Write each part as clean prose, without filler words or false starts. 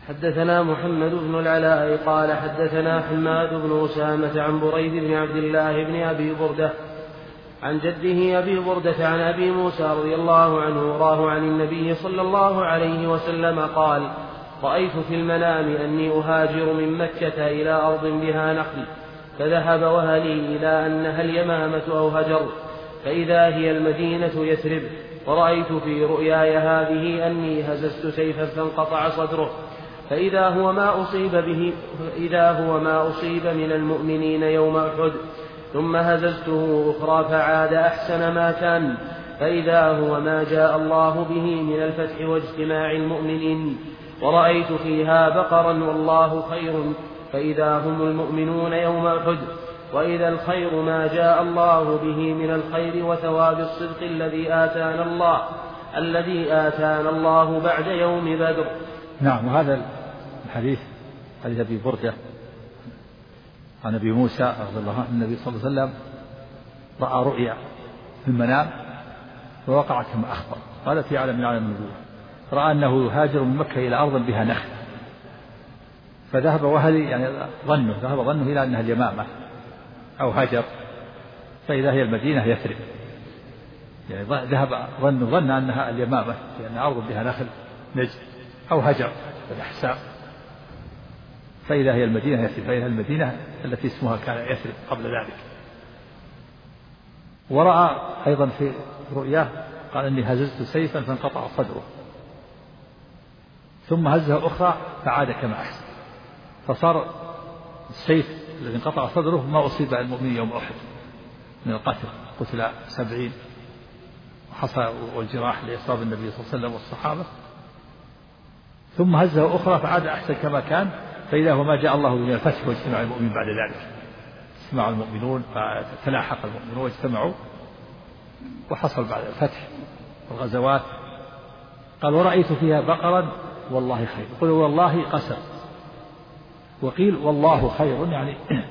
حدثنا محمد بن العلاء قال حدثنا حماد بن أسامة عن بريد بن عبد الله بن أبي بردة عن جده أبي بردة عن أبي موسى رضي الله عنه وراه عن النبي صلى الله عليه وسلم قال: رأيت في المنام أني أهاجر من مكة إلى أرض بها نخل، فذهب وهلي إلى أنها اليمامة أو هجر، فإذا هي المدينة يثرب. ورأيت في رؤياي هذه أني هززت سيفا فانقطع صدره، فإذا هو ما أصيب من المؤمنين يوم أحد، ثم هززته أخرى فعاد أحسن ما كان، فإذا هو ما جاء الله به من الفتح واجتماع المؤمنين. ورأيت فيها بقرا والله خير، فإذا هم المؤمنون يوم أحد، وإذا الخير ما جاء الله به من الخير وثواب الصدق الذي آتانا الله بعد يوم بدر. نعم. وهذا الحديث حديث أبي بردة عن أبي موسى رضي الله عنه النبي صلى الله عليه وسلم رأى رؤيا في المنام فوقع كما أخبر. هذا في عالم من عالم النبوة. رأى أنه يهاجر من مكة إلى أرض بها نخل، فذهب وهلي يعني ذهب ظنه إلى أنها اليمامة أو هجر، فإذا هي المدينة يثرب. يعني ذهب ظن أنها اليمامة لأن أرض بها نخل نجد أو هجر الأحساء، فإذا هي المدينة يثرب، فإذا المدينة التي اسمها كان يثرب قبل ذلك. ورأى أيضا في رؤياه قال إني هززت سيفا فانقطع صدره، ثم هزها أخرى فعاد كما أحسن، فصار السيف الذي انقطع صدره ما أصيب المؤمن يوم أحد من القتل، قتل 70 وحصى والجراح لإصابة النبي صلى الله عليه وسلم والصحابة. ثم هزها أخرى فعاد أحسن كما كان، فإذا هو ما جاء الله من الفتح واجتماع المؤمنين بعد ذلك. اجتمع المؤمنون فتلاحق المؤمنون واجتمعوا وحصل بعد الفتح والغزوات. قال: ورأيت فيها بقرا والله خير. قل والله قسم، وقيل والله خير يعني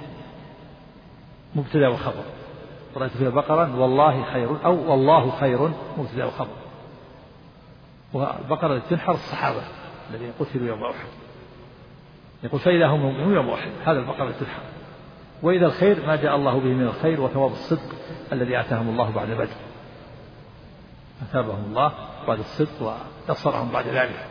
مبتدأ وخبر. رأيت فيها بقرا والله خير، أو والله خير مبتدأ وخبر. والبقرة تنحر الصحابة الذين قتلوا يوم أحد، يقول فإذا هم مؤمنون يوم أحد، هذا البقرة تنحر. وإذا الخير ما جاء الله به من الخير وثواب الصدق الذي آتاهم الله بعد بدر، أثابهم الله بعد الصدق ونصرهم بعد ذلك،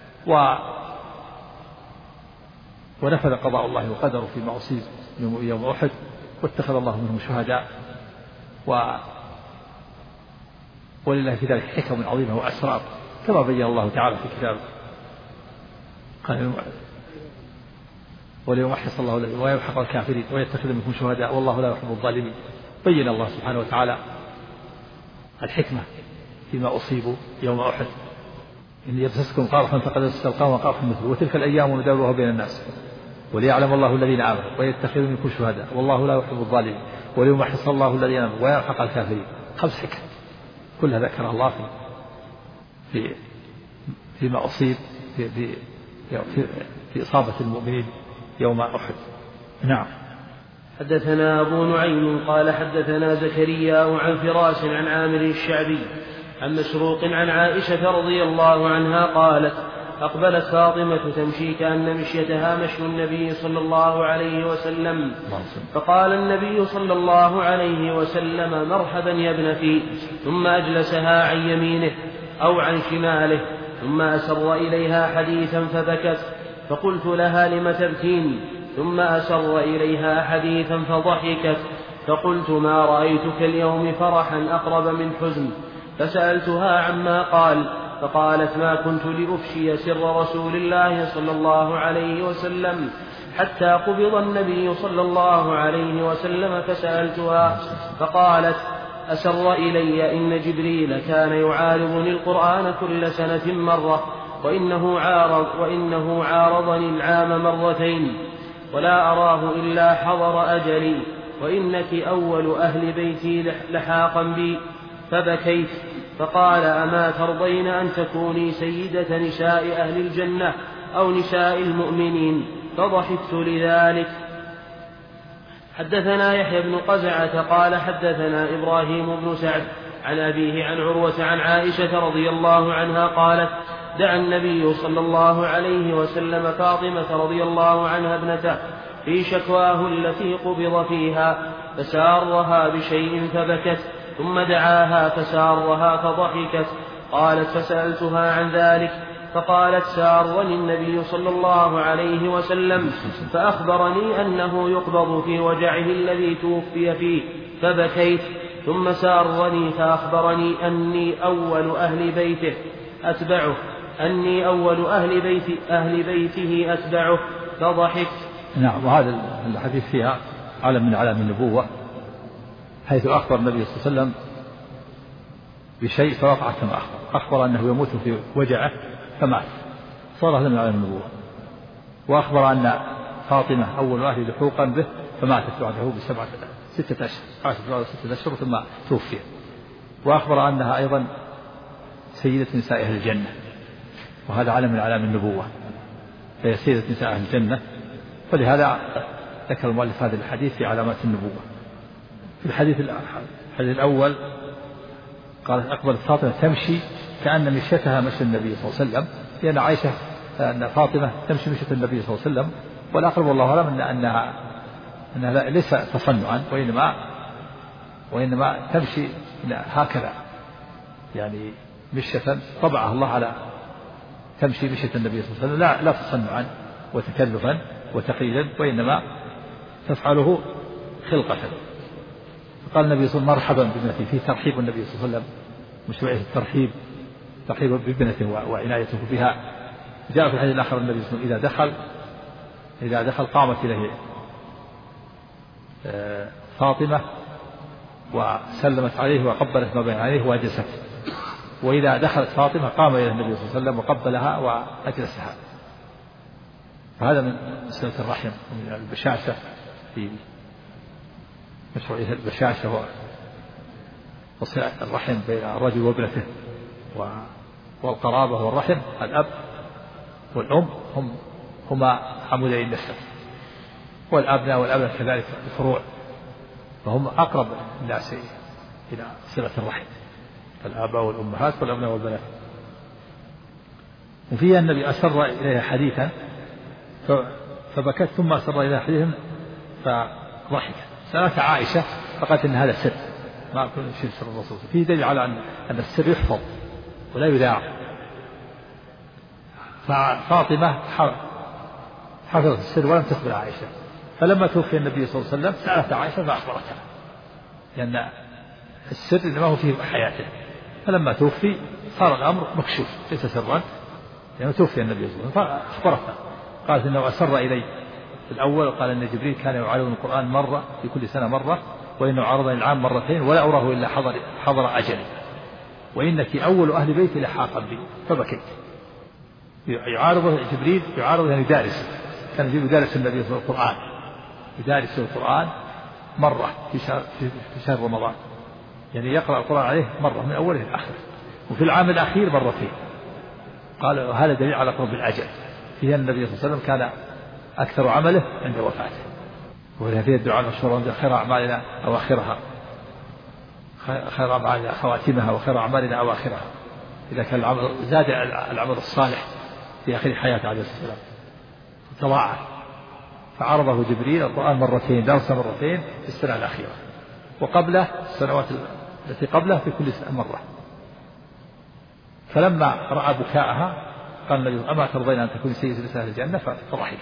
ونفذ قضاء الله وقدره فيما أصيب يوم أحد، واتخذ الله منهم شهداء. ولله في ذلك حكم عظيمة وأسرار كما بين الله تعالى في كتابه. قال: وليمحص الله الذين ويمحق الكافرين ويتخذ منهم شهداء والله لا يحب الظالمين. بين الله سبحانه وتعالى الحكمة فيما أصيبوا يوم أحد. إن يمسسكم قرح فقد مس القوم قرح مثله وتلك الأيام نداولها بين الناس وليعلم الله الذين آمنوا ويتخذ منكم شهداء والله لا يحب الظالمين وليمحص الله الذين آمنوا ويمحق الكافرين. 5 حكم كلها ذكر الله فيما أصيب في إصابة المؤمنين يوم أحد. نعم. حدثنا أبو نعيم قال حدثنا زكريا عن فراس عن عامر الشعبي عن مسروق عن عائشة رضي الله عنها قالت: أقبلت فاطمة تمشي كأن مشيتها مشي النبي صلى الله عليه وسلم، فقال النبي صلى الله عليه وسلم: مرحبا يا ابنتي، ثم أجلسها عن يمينه أو عن شماله، ثم أسر إليها حديثا فبكت، فقلت لها: لم تبكين؟ ثم أسر إليها حديثا فضحكت، فقلت: ما رأيتك اليوم فرحا أقرب من حزن، فسألتها عما قال، فقالت: ما كنت لأفشي سر رسول الله صلى الله عليه وسلم حتى قبض النبي صلى الله عليه وسلم، فسألتها فقالت: أسر إلي إن جبريل كان يعارضني القرآن كل سنة مرة، وإنه عارضني العام مرتين، ولا أراه إلا حضر أجلي، وإنك أول أهل بيتي لحاقا بي. فبكيت، فقال: أما ترضين أن تكوني سيدة نساء أهل الجنة أو نساء المؤمنين؟ فضحكت لذلك. حدثنا يحيى بن قزعة قال حدثنا إبراهيم بن سعد عن أبيه عن عروة عن عائشة رضي الله عنها قالت: دعا النبي صلى الله عليه وسلم فاطمة رضي الله عنها ابنته في شكواه التي قبض فيها فسارها بشيء فبكت، ثم دعاها فسارها فضحكت. قالت فسألتها عن ذلك فقالت سارني النبي صلى الله عليه وسلم فأخبرني أنه يقبض في وجعه الذي توفي فيه فبكيت، ثم سارني فأخبرني أني أول أهل بيته أتبعه فضحكت. نعم. وهذا الحديث فيها علم من علام النبوة، حيث أخبر النبي صلى الله عليه وسلم بشيء فوقع كما أخبر أنه يموت في وجعه فمات، صار هذا من علام النبوة. وأخبر أن فاطمة أول أهل لحوقا به فماتت بعده ستة أشهر ثم توفي. وأخبر أنها أيضا سيدة نساء أهل الجنة، وهذا علم من علام النبوة، فهي سيدة نساء أهل الجنة. ولهذا ذكر المؤلف هذا الحديث في علامات النبوة. في الحديث الأول قالت أقبلت فاطمة تمشي كأن مشيتها مشي النبي صلى الله عليه وسلم، لأن عائشة أن فاطمة تمشي مشية النبي صلى الله عليه وسلم، والأقرب والله أعلم أنها ليس تصنعا، وإنما تمشي هكذا، يعني مشية طبعها الله على تمشي مشية النبي صلى الله عليه وسلم، لا تصنعا وتكلفا وتقييدا، وإنما تفعله خلقة. قال النبي صلى الله عليه وسلم مرحبا بابنتي، فيه ترحيب النبي صلى الله عليه وسلم، مشروعية الترحيب، ترحيب بابنته وعنايته بها. جاء في الحديث الآخر النبي صلى الله عليه وسلم إذا دخل قامت إليه فاطمة وسلمت عليه وقبلت ما بين عليه وأجلست، وإذا دخلت فاطمة قام إلى النبي صلى الله عليه وسلم وقبلها وأجلسها. فهذا من صلة الرحم ومن البشاشة في مشروعية البشاشة وصلة الرحم بين الرجل وابنته، والقرابة والرحم. الأب والأم هما عمودي النسب، والأبناء والأبناء كذلك الفروع، فهم أقرب الناس إلى صلة الرحم، الآباء والأمهات والأبناء والبنات. وفيها النبي أسر إليها حديثا فبكت، ثم أسر إليها حديثا فضحكت. سألت عائشة فقالت إن هذا سر، ما كل شيء سر الرسول. فيه دليل على أن السر يحفظ ولا يذاع. ففاطمة حفظت السر ولم تخبر عائشة، فلما توفي النبي صلى الله عليه وسلم سألت عائشة فأخبرتها، لأن السر إنما هو فيه حياته، فلما توفي صار الأمر مكشوف ليس سرا، لأنه توفي النبي صلى الله عليه وسلم، فأخبرتها. قالت إنه أسر إلي في الأول، وقال أن جبريل كان يعلم القرآن مرة في كل سنة مرة، وإنه عرضني العام مرتين ولا أراه إلا حضر أجلي، وإنك أول أهل بيتي لحاقا بي. فبكيت. يعارضه جبريل، يعارضه يعني يدارس، كان جبريل يدارس النبي صلى الله عليه وسلم القرآن، يدارس القرآن مرة في شهر رمضان، يعني يقرأ القرآن عليه مرة من أوله إلى آخره، وفي العام الأخير مرتين. قال هذا دليل على قرب الأجل. فيها النبي صلى الله عليه وسلم كان أكثر عمله عند وفاته، وفيها الدعاء المشهور خير أعمالنا أواخرها، خير أعمالنا خواتمها، وخير أعمالنا أواخرها. إذا كان العمل زاد العمل الصالح في آخر حياته عليه الصلاة والسلام تضاعف. فعرضه جبريل القرآن مرتين، درس مرتين في السنة الأخيرة، وقبله السنوات التي قبله في كل سنة مرة. فلما رأى بكاءها قال النبي أما ترضين أن تكون سيدة نساء الجنة؟ فضحك.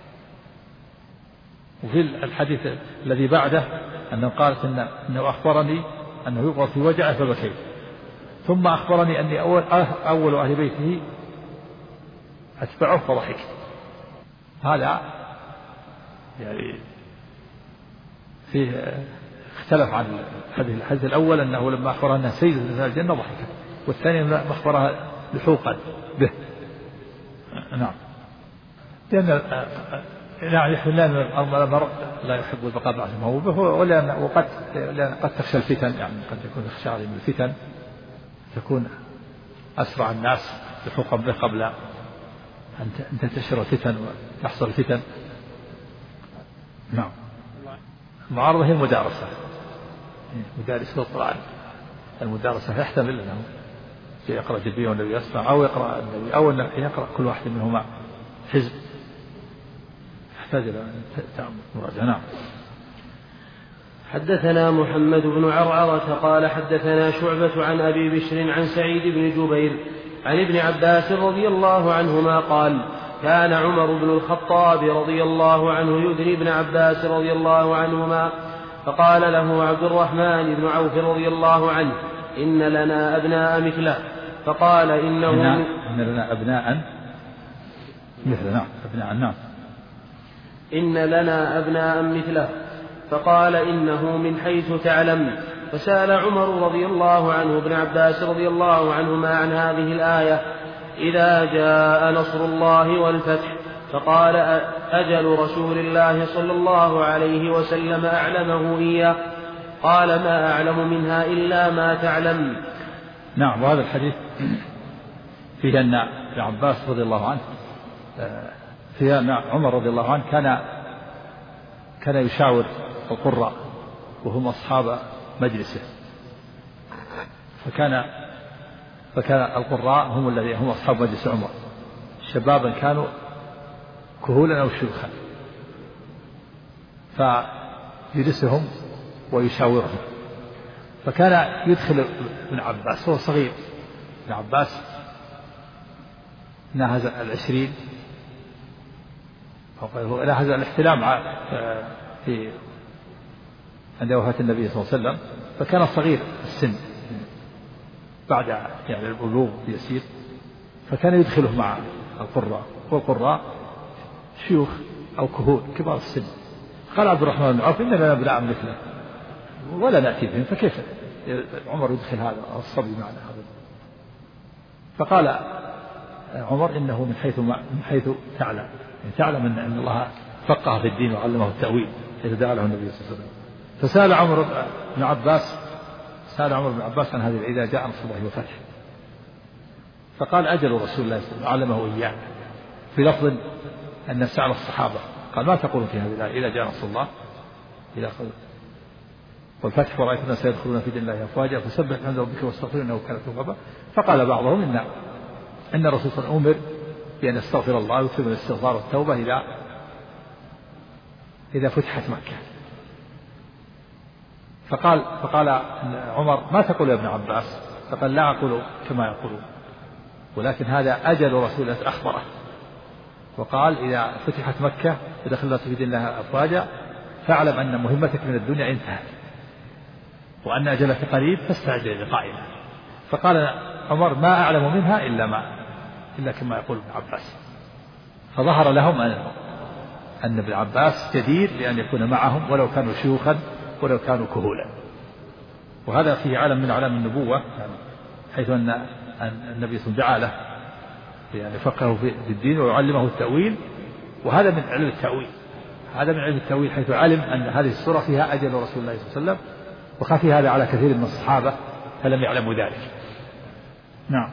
وفي الحديث الذي بعده أنه قالت إنه أخبرني أنه يقبض في وجعه فبكيت، ثم أخبرني أني أول أهل بيته أتبعه فضحكت. هذا يعني فيه اختلف عن الحديث الأول أنه لما أخبرها أنها سيدة نساء الجنة ضحكت، والثاني لما أخبرها لحوقا به. نعم. لأن المرء لا يحب البقاء بعد ما هو به، وقد تخشى الفتن، يعني قد يكون يخشى من الفتن، تكون أسرع الناس لحوقا به قبل أن تنتشر الفتن وتحصل الفتن. نعم. المعارضة هي المدارسة، مدارس القرآن، المدارسة يحتمل أنه يقرأ جدي والنبي يسمع، أو يقرأ النبي، أو يقرأ كل واحد منهما حزب، يحتاج إلى مراجعة. نعم. حدثنا محمد بن عرعرة قال حدثنا شعبة عن أبي بشر عن سعيد بن جبير عن ابن عباس رضي الله عنهما قال كان عمر بن الخطاب رضي الله عنه يدني ابن عباس رضي الله عنهما، فقال له عبد الرحمن بن عوف رضي الله عنه إن لنا أبناء مثله، فقال إن لنا أبناء مثله. نعم. أبناء. نعم. إن لنا أبناء مثله، فقال إنه من حيث تعلم. فسأل عمر رضي الله عنه ابن عباس رضي الله عنهما عن هذه الآية إذا جاء نصر الله والفتح، فقال أجل رسول الله صلى الله عليه وسلم أعلمه إياه، قال ما أعلم منها إلا ما تعلم. نعم. وهذا الحديث فيه أن ابن عباس رضي الله عنه فيه أن عمر رضي الله عنه كان يشاور القراء وهم أصحاب مجلسه، فكان القراء هم أصحاب مجلس عمر، شبابا كانوا كهولا أو شيوخا، فيجلسهم ويشاورهم. فكان يدخل ابن عباس، هو صغير، ابن عباس ناهز 20 هو ناهز الاحتلام في عند وفاة النبي صلى الله عليه وسلم، فكان صغير السن بعد يعني البلوغ يسير، فكان يدخله مع القراء، والقراء شيوخ أو كهول كبار السن. قال عبد الرحمن بن عوف إننا لنا أبناء مثله ولا نأتي بهم، فكيف عمر يدخل هذا الصبي معنا هذا؟ فقال عمر إنه من حيث تعلم، يعني تعلم أن الله فقه في الدين وعلمه التأويل، حيث دعا له النبي صلى الله عليه وسلم. فسأل عمر بن عباس عن هذه إذا جاء نصر الله وفتح، فقال أجل رسول الله صلى الله عليه وسلم علمه إياه، في لفظ أن سأل الصحابة قال ما تقولون في هذه الآية إذا جاء نصر الله والفتح ورأيت الناس يدخلون في دين الله أفواجا فسبح بحمد ربك واستغفره إنه كان توابا. فقال بعضهم إن الرسول صلى الله عليه وسلم أمر بأن يستغفر الله ويكتب الاستغفار والتوبة إذا فتحت مكة. فقال عمر ما تقول يا ابن عباس؟ فقال لا أقول كما يقولون، ولكن هذا أجل رسول الله أخبره، وقال إذا فتحت مكة ودخل الناس في دين الله أفواجا فاعلم أن مهمتك من الدنيا انتهت وأن أجلك قريب فاستعد للقائها. فقال عمر ما أعلم منها إلا كما يقول ابن عباس. فظهر لهم أن ابن عباس جدير بأن يكون معهم ولو كانوا شيوخا ولو كانوا كهولا. وهذا فيه علم من أعلام النبوة، حيث أن النبي صلى الله عليه وسلم دعا له يعني يفقهه في الدين ويعلمه التأويل، وهذا من علم التأويل، حيث علم أن هذه السورة فيها أجل رسول الله صلى الله عليه وسلم، وخفي هذا على كثير من الصحابة فلم يعلموا ذلك. نعم.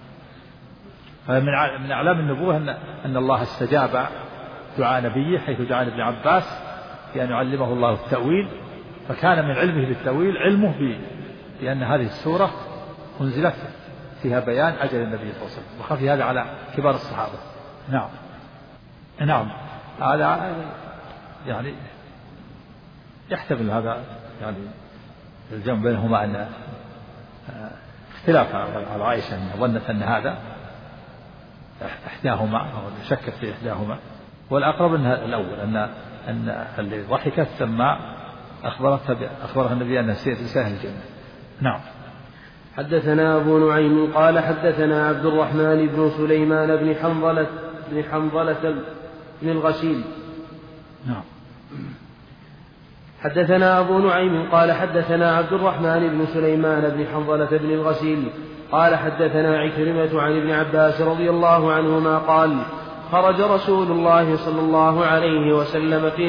من أعلام النبوة أن الله استجاب دعاء نبيه حيث دعا ابن عباس بأن يعلمه الله التأويل، فكان من علمه بالتأويل علمه بأن هذه السورة أنزلت فيها بيان أجل النبي صلى الله عليه وسلم، وخفي هذا على كبار الصحابة. نعم. هذا يعني يحتمل هذا يعني الجمع بينهما أن اختلاف على عائشة أن ظنت أن هذا إحداهما أو شكت في إحداهما، والأقرب أنها الأول أن اللي ضحكت ثم أخبرها النبي أنها سيساهل الجنة. نعم. حدثنا أبو نعيم قال حدثنا عبد الرحمن بن سليمان بن حنظلة بن الغسيل. نعم. حدثنا أبو نعيم قال حدثنا عبد الرحمن بن سليمان بن حنظلة بن الغسيل قال حدثنا عكرمة عن ابن عباس رضي الله عنهما قال خرج رسول الله صلى الله عليه وسلم في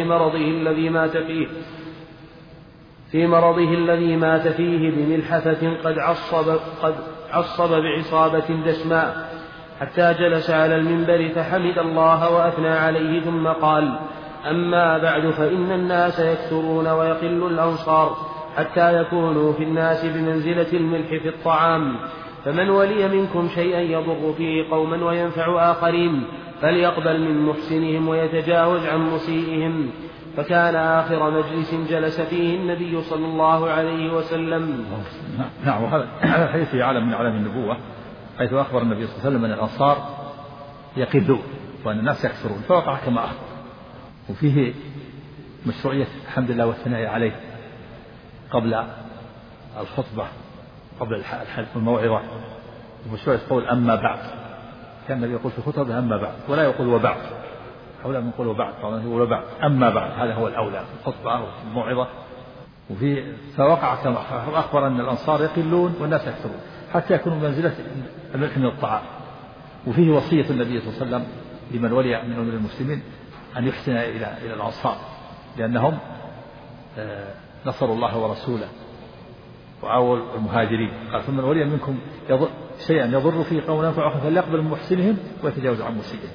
مرضه الذي مات فيه بملحفة قد عصب بعصابة دسماء، حتى جلس على المنبر فحمد الله وأثنى عليه ثم قال أما بعد فإن الناس يكثرون ويقل الأنصار حتى يكونوا في الناس بمنزلة الملح في الطعام، فمن ولي منكم شيئا يضر فيه قوما وينفع آخرين فليقبل من محسنهم ويتجاوز عن مسيئهم. فكان آخر مجلس جلس فيه النبي صلى الله عليه وسلم. نعم. وهذا الحديث في عالم من أعلام النبوة، حيث أخبر النبي صلى الله عليه وسلم أن الأنصار يقلون وأن الناس يكثرون، فوقع كما أخبر. وفيه مشروعية الحمد لله والثناء عليه قبل الخطبة، قبل الحلف والموعظة، ومشروعية قول أما بعد. كان النبي يقول في الخطبة أما بعد، ولا يقول وبعد، أولى من يقول وبعد، يقول وبعد، أما بعد، هذا هو الأولى في الخطبة وفي الموعظة. فوقع كما أخبر أن الأنصار يقلون والناس يكثرون حتى يكونوا بمنزلة الملح من الطعام. وفيه وصية النبي صلى الله عليه وسلم لمن ولي من أمر المسلمين أن يحسن إلى الأنصار، لأنهم نصروا الله ورسوله وعاونوا المهاجرين. قال فمن ولي منكم شيئا يضر فيه قوم ينفع فليقبل من محسنهم ويتجاوز عن مسيئهم.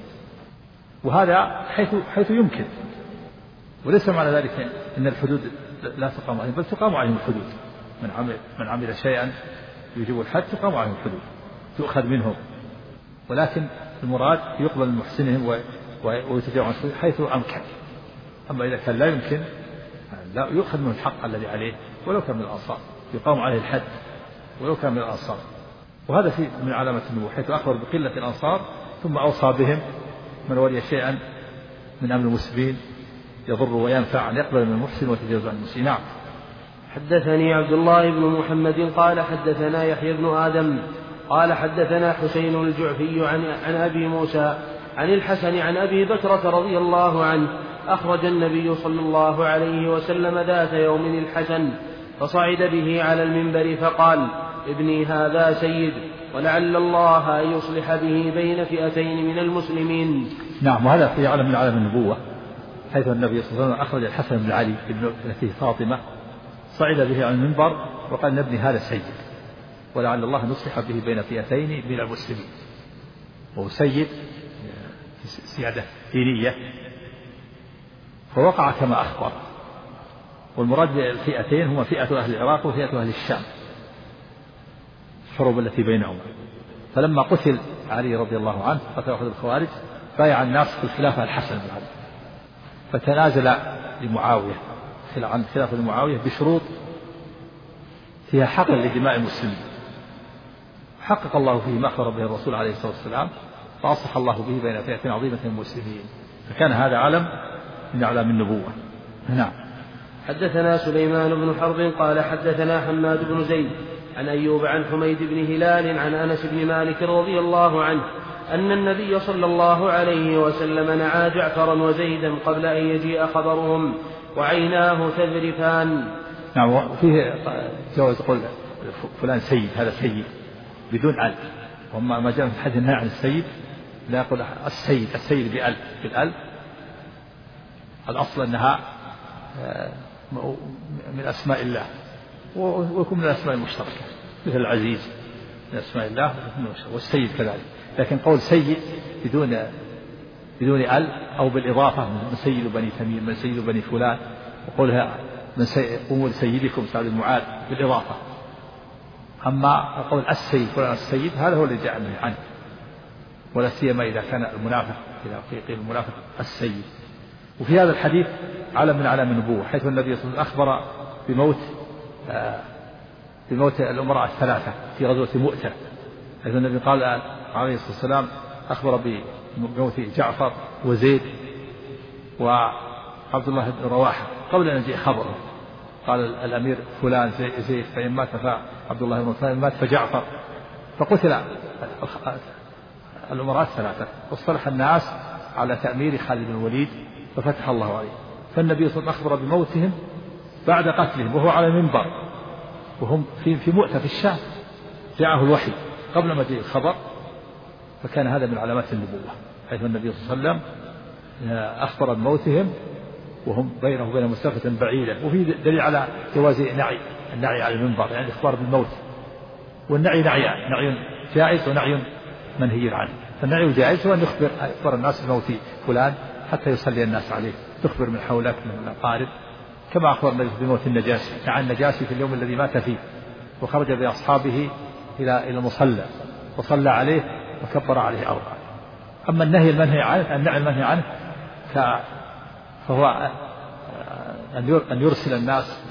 وهذا حيث يمكن، وليس معنى ذلك أن الحدود لا تقام عليهم، بل تقام عليهم الحدود. من عمل شيئا يجب الحد تقام عليهم الحدود، تؤخذ منهم، ولكن المراد يقبل من محسنهم ويتجاوز عن مسيئهم حيث أمكن. أما إذا كان لا يمكن لا يؤخذ منه الحق الذي عليه ولو كان من الأنصار، يقام عليه الحد ولو كان من الأنصار. وهذا من علامة النبوة، حيث أخبر بقلة الأنصار ثم أوصى بهم من ولي شيئا من أمر المسلمين يضر وينفع أن يقبل من المحسن ويتجاوز عن المسيء. نعم. حدثني عبد الله بن محمد قال حدثنا يحيى بن آدم قال حدثنا حسين الجعفي عن أبي موسى عن الحسن عن أبي بكرة رضي الله عنه أخرج النبي صلى الله عليه وسلم ذات يوم الحسن فصعد به على المنبر فقال ابني هذا سيد ولعل الله أن يصلح به بين فئتين من المسلمين. نعم. وهذا في علم من علم النبوة، حيث النبي صلى الله عليه وسلم أخرج الحسن بن علي ابنته فاطمة صعد به على المنبر وقال ابني هذا سيد ولعل الله أن يصلح به بين فئتين من المسلمين. وهو سيد سيادة دينية، فوقع كما أخبر. والمراد بالفئتين هما فئة أهل العراق وفئة أهل الشام، الحروب التي بينهما. فلما قتل علي رضي الله عنه قتل أحد الخوارج بايع الناس في الخلافة الحسن بن علي، فتنازل لمعاوية عن خلافة لمعاوية بشروط فيها حقن لدماء المسلمين، حقق الله فيه ما أخبر به الرسول عليه الصلاة والسلام، فأصلح الله به بين فئة عظيمة من المسلمين. فكان هذا علم من أعلام النبوة. نعم. حدثنا سليمان بن حرب قال حدثنا حماد بن زيد عن أيوب عن حميد بن هلال عن أنس بن مالك رضي الله عنه أن النبي صلى الله عليه وسلم نعى جعفرا وزيدا قبل أن يجيء خبرهم وعيناه تذرفان. نعم. وفيه جواز يقول فلان سيد، هذا سيد بدون أل، وما ما جاء في حديث النهي عن السيد لا يقول السيد بالأل. الأصل أنها من أسماء الله ويكون من الأسماء المشتركة، مثل العزيز من أسماء الله والسيد كذلك. لكن قول سيد بدون أل أو بالإضافة من سيد بني تميم، من سيد بني فلان، وقولها من قوموا لسيدكم سعد بن معاذ بالإضافة. أما قول السيد فلان السيد هذا هو اللي جاء عنه، ولا سيما إذا كان المنافق، إذا قيل المنافق السيد. وفي هذا الحديث علم من علام النبوة، حيث النبي صلى الله عليه وسلم أخبر بموت الأمراء الثلاثة في غزوة مؤتة، حيث النبي قال عليه الصلاة والسلام أخبر بموت جعفر وزيد وعبد الله بن رواحة قبل أن يجيء خبره. قال الأمير فلان زيد فإن مات فعبد الله بن فلان مات فجعفر، فقتل الأمراء الثلاثة، واصطلح الناس على تأمير خالد بن الوليد ففتح الله عليه. فالنبي صلى الله عليه وسلم أخبر بموتهم بعد قتلهم وهو على المنبر، وهم في مؤتة في الشام، جاءه الوحي قبل ما جاء الخبر. فكان هذا من علامات النبوة، حيث النبي صلى الله عليه وسلم أخبر بموتهم وهم بينه وبين مسافة بعيدة. وفي دليل على جواز النعي على المنبر، يعني الإخبار بالموت. والنعي نعي جائز ونعي منهي عنه. فالنعي الجائز هو أن يخبر الناس بموت فلان حتى يصلي الناس عليه، تخبر من حولك من الأقارب، كما أخبر النبي بموت النجاشي. نعى النجاشي في اليوم الذي مات فيه، وخرج بأصحابه إلى المصلى وصلى عليه وكبر عليه 4. أما النهي المنهي عنه فهو أن يرسل الناس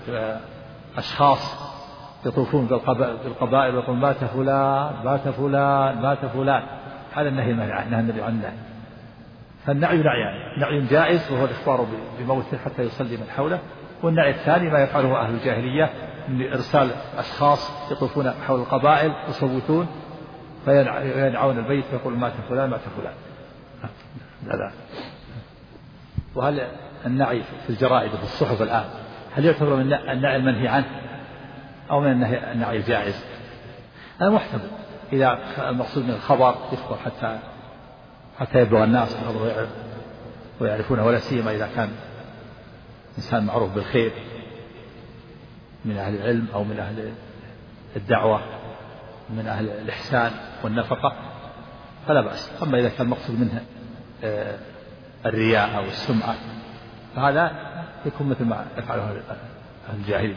أشخاص يطوفون بالقبائل ويقول مات فلان مات فلان مات فلان. هذا النهي المنهي عنه. فالنعي نعيان: نعي جائز وهو الإخبار بموته حتى يصلي من حوله، والنعي الثاني ما يفعله أهل الجاهلية من إرسال أشخاص يطوفون حول القبائل يصوتون فينعون البيت ويقول مات فلان مات فلان. لا. وهل النعي في الجرائد وفي الصحف الآن هل يعتبر من النعي المنهي عنه أو من النعي الجائز؟ هذا محتمل إذا المقصود من الخبر يخبر حتى يبلغ الناس ويعرفونه، ولا سيما إذا كان إنسان معروف بالخير من أهل العلم أو من أهل الدعوة من أهل الإحسان والنفقة فلا بأس. أما إذا كان المقصود منه الرياء أو السمعة فهذا يكون مثل ما يفعله أهل الجاهلية.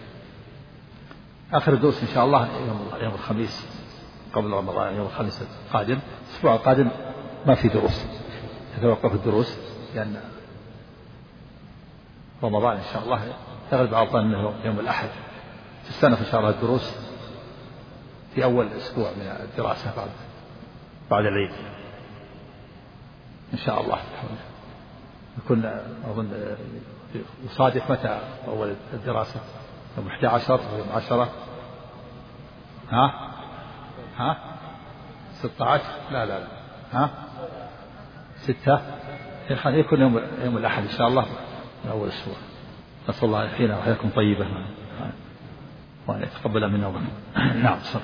آخر الدروس إن شاء الله يوم الخميس قبل رمضان، يوم الخميس القادم. الأسبوع القادم ما في دروس، تتوقف الدروس لأن رمضان إن شاء الله يغلب على الظن أنه يوم الأحد. في السنة إن شاء الله الدروس في أول أسبوع من الدراسة بعد العيد إن شاء الله. يكون أظن يصادف متى أول الدراسة؟ يوم 11 أو يوم 10؟ 16؟ لا 6 يكون يوم الأحد إن شاء الله من أول الأسبوع. نسأل الله يحيينا ويحييكم طيبة وأن يتقبل منا ومنكم. نعم صح.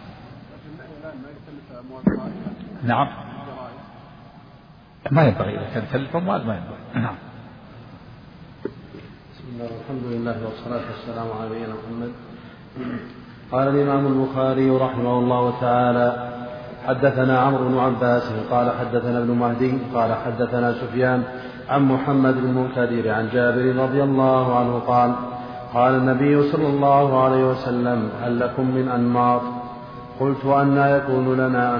نعم ما ينبغي إذا كان يكلف أموال ما ينبغي. نعم. بسم الله والحمد لله والصلاة والسلام على نبينا محمد. قال الإمام البخاري رحمه الله تعالى: حدثنا عمرو بن عباس قال حدثنا ابن مهدي قال حدثنا سفيان عن محمد بن المنكدر عن جابر رضي الله عنه قال: قال النبي صلى الله عليه وسلم: هل لكم من أنماط؟ قلت: وأنى يكون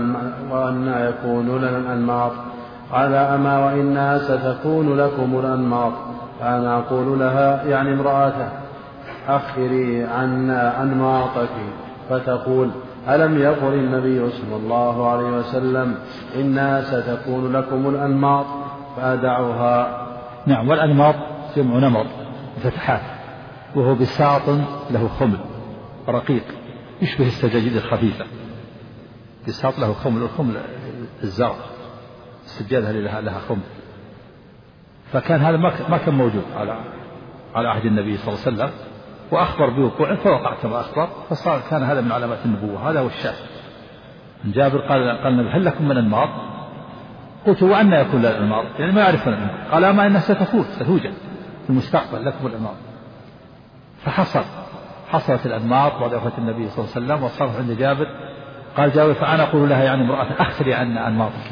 لنا الأنماط؟ قال: أما وإنها ستكون لكم الأنماط. فأنا أقول لها يعني امرأته: أخري عنا أنماطك. فتقول: ألم يقل النبي صلى الله عليه وسلم: إنها ستكون لكم الأنماط؟ فأدعها. نعم. والأنماط جمع نمط فتحات، وهو بساط له خمل رقيق يشبه السجاجيد الخفيفة. بساط له خمل، والخمل الزرع، السجادة لها خمل. فكان هذا ما كان موجود على عهد النبي صلى الله عليه وسلم، وأخبر بوقوعه فوقع كما أخبر، فصار كان هذا من علامات النبوة. هذا هو الشاهد. جابر قال النبي: هل لكم من أنماط؟ قلت: وأنى يكون لنا الأنماط؟ يعني ما يعرفون الأنماط. قال: أما إنها ستوجد في المستقبل لكم الأنماط. فحصلت الأنماط بعد وفاة النبي صلى الله عليه وسلم، وصارت عند جابر. قال جابر: فأنا أقول لها يعني امرأة: أخري عنا أنماطك.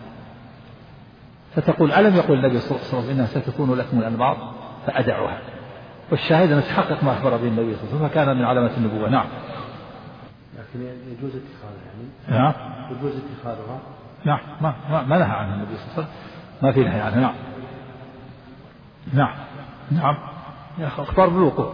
فتقول: ألم يقول النبي صلى الله عليه وسلم إنها ستكون لكم الأنماط؟ فأدعوها. والشاهد أن تحقق ما أخبر به النبي صلى الله عليه وسلم، فكان من علامات النبوة. نعم. لكن يجوز اتخاذها يعني؟ نعم يجوز اتخاذها. نعم. ما نهى عنها النبي صلى الله عليه وسلم، ما في نهي عنها. نعم. يا أخي أخبار بالوقوع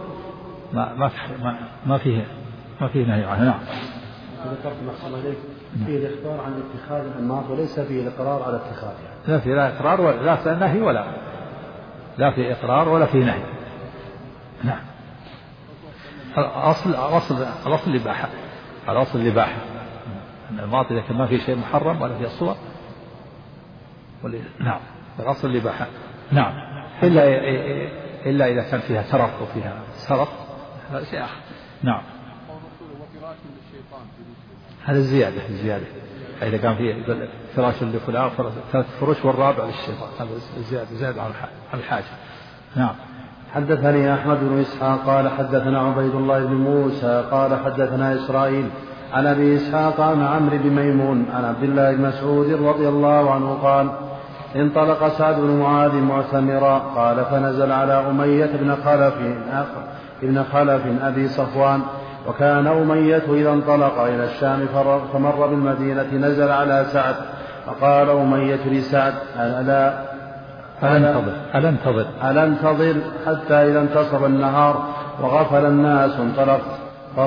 ما فيه نهي عنها. نعم. ذكرت محصل عليك فيه الإخبار عن اتخاذ الأنماط وليس فيه الإقرار على اتخاذها. لا في لا إقرار ولا في نهي، ولا لا في إقرار ولا في نهي. نعم. الأصل الإباحة. الأصل الإباحة. الأنماط إذا كان ما في شيء محرم ولا في الصور نعم الأصل الإباحة. نعم. إلا إذا كان فيها ترف وفيها سرف هذا شيء آخر. نعم. هذا الزيادة. إذا كان فيه فراش لفلان 3 فروش والرابع للشيطان، هذا زيادة على الحاجة. نعم. حدثني أحمد بن إسحاق قال حدثنا عبيد الله بن موسى قال حدثنا إسرائيل عن أبي إسحاق عن عمرو بن ميمون عن عبد الله بن مسعود رضي الله عنه قال: انطلق سعد بن معاذ معتمرا قال: فنزل على أمية بن خلف أبي صفوان وكان أمية إذا انطلق إلى الشام فمر بالمدينة نزل على سعد فقال أمية لسعد ألا انتظر حتى إذا انتصف النهار وغفل الناس انطلقت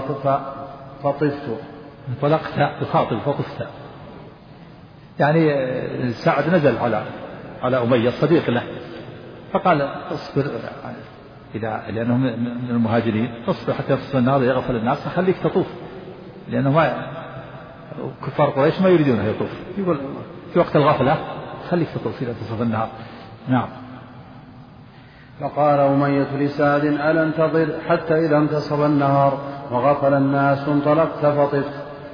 تخاطب فطفت. يعني سعد نزل على أمية صديق له فقال اصبر لأنه من المهاجرين اصبر حتى ينتصف النهار يغفل الناس فخليك تطوف لأنه كفار قريش ما يريدون أن يطوف يقول في وقت الغفلة خليك تطوف إلى منتصف النهار. نعم. فقال أمية لسعد ألا انتظر حتى إذا انتصف النهار وغفل الناس انطلقت فطفت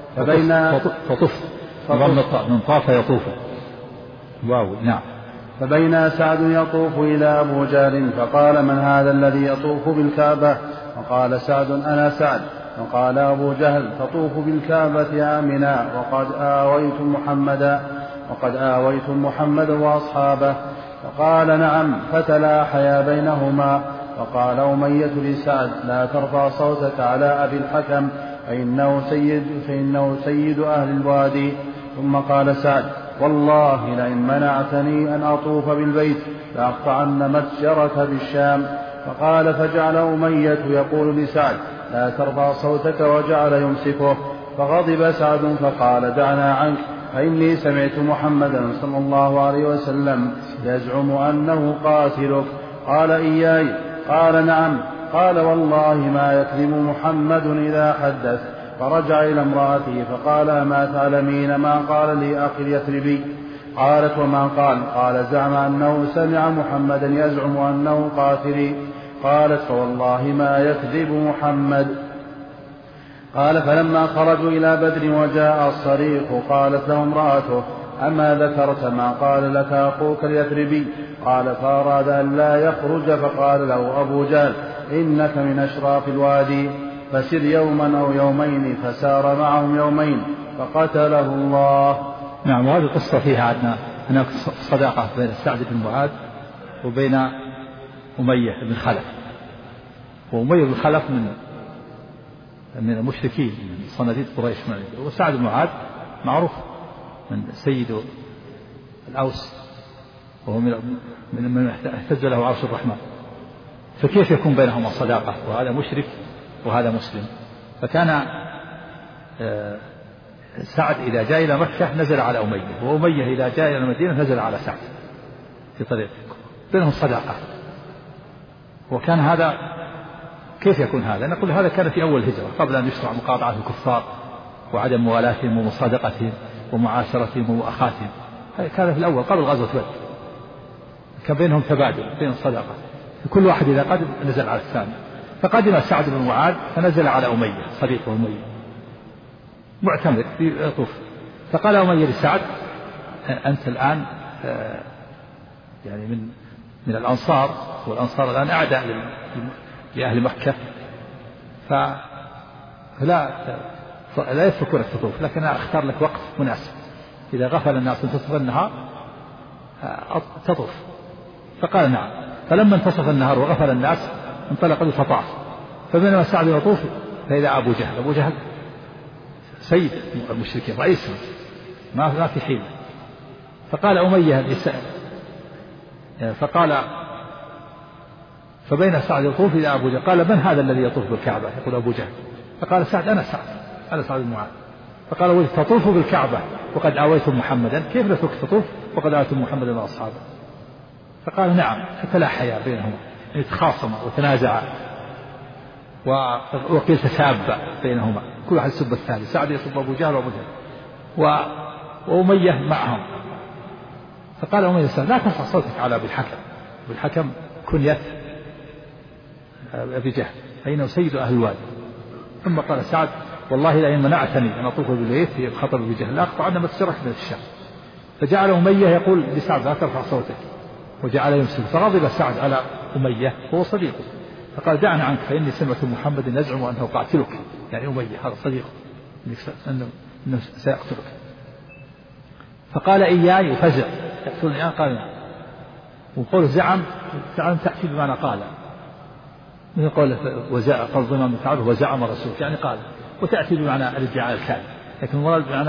من طاف يطوف. واو. نعم. فبين سعد يطوف إلى أبو جهل فقال من هذا الذي يطوف بالكعبة؟ فقال سعد أنا سعد. فقال أبو جهل تطوف بالكعبة آمنا وقد آويتم محمدا وأصحابه؟ فقال نعم. فتلاحيا بينهما. فقال أمية لسعد لا ترفع صوتك على أبي الحكم فإنه سيد أهل الوادي. ثم قال سعد والله لئن منعتني أن أطوف بالبيت لأقطعن متجرك بالشام. فقال فجعل أمية يقول لسعد لا ترفع صوتك وجعل يمسكه. فغضب سعد فقال دعنا عنك فإني سمعت محمدا صلى الله عليه وسلم يزعم أنه قاتلك. قال إياي؟ قال نعم. قال والله ما يكذب محمد إذا حدث. فرجع إلى امرأته فقال ما تعلمين ما قال لي أخي اليثربي؟ قالت وما قال؟ قال زعم أنه سمع محمدا يزعم أنه قاتلي. قالت فوالله ما يكذب محمد. قال فلما خرجوا إلى بدر وجاء الصريق قالت له امرأته أما ذكرت ما قال لك أخوك اليثربي؟ قال فأراد أن لا يخرج فقال له أبو جهل إنك من أشراف الوادي فسر يوما أو يومين. فسار معهم يومين فقتله الله. نعم. وهذه القصة فيها عندنا هناك صداقة بين سعد بن معاذ وبين أمية بن خلف. وأمية بن خلف من المشركين من صناديد قريش. وسعد بن معاذ معروف من سيد الأوس وهو من اهتز له عرش الرحمن. فكيف يكون بينهما صداقة وهذا مشرك وهذا مسلم؟ فكان سعد إذا جاء إلى مكة نزل على أمية وأمية إذا جاء إلى المدينة نزل على سعد في طريق بينهم صداقة. وكان هذا كيف يكون هذا؟ نقول هذا كان في أول الهجرة قبل أن يشرع مقاطعة الكفار وعدم موالاتهم ومصادقتهم ومعاشرتهم ومؤاخاتهم. كان في الأول قبل غزوة بدر كان بينهم تبادل بين الصداقة. كل واحد إذا قدم نزل على الثاني. فقدم سعد بن معاذ فنزل على أمية صديقه أمية معتمر في طوف. فقال أمية لسعد أنت الآن يعني من الأنصار والأنصار الآن أعداء لأهل مكة فلا يتركونك تطوف لكن أنا أختار لك وقت مناسب إذا غفل الناس انتصف النهار تطوف. فقال نعم. فلما انتصف النهار وغفل الناس انطلق فطاف. فبينما سعد يطوف فإذا أبو جهل سيد المشركين رئيس ما في حيلة. فقال أمية فبين سعد يطوف إلى أبو جهل قال من هذا الذي يطوف بالكعبة؟ يقول أبو جهل. فقال سعد أنا سعد بن معاذ. فقال ولد تطوف بالكعبة وقد آويتم محمدا؟ كيف لا تطوف وقد آويتم محمدا وأصحابه؟ فقال نعم. فتلاحيا بينهما يتخاصما وتنازعا وقيل تسابا بينهما كل واحد يسب الثاني. سعد يسب أبو جهل وأبو جهل وأمية معهم. فقال أمية لا ترفع صوتك على أبي الحكم كنية أبي جهل فإنه سيد أهل الوادي. ثم قال سعد والله لئن منعتني أن أطوف بالبيت في خطر أبي جهل لأقطعن متجرك من الشام. فجعل أمية يقول لسعد لا ترفع صوتك وجعل يمسك. فغضب سعد على أمية وهو صديقه فقال دعنا عنك فإني سمعت محمد يزعم أنه قاتلك. يعني أمية هذا صديقه أنه سيقتلك. فقال إياي وفزع يقتلني قال نعم. وقول زعم تأتي بمعنى قال من قوله قال ظن من تعبه وزعم رسول يعني قال، وتأتي بمعنى الادعاء الكامل، لكن المراد بمعنى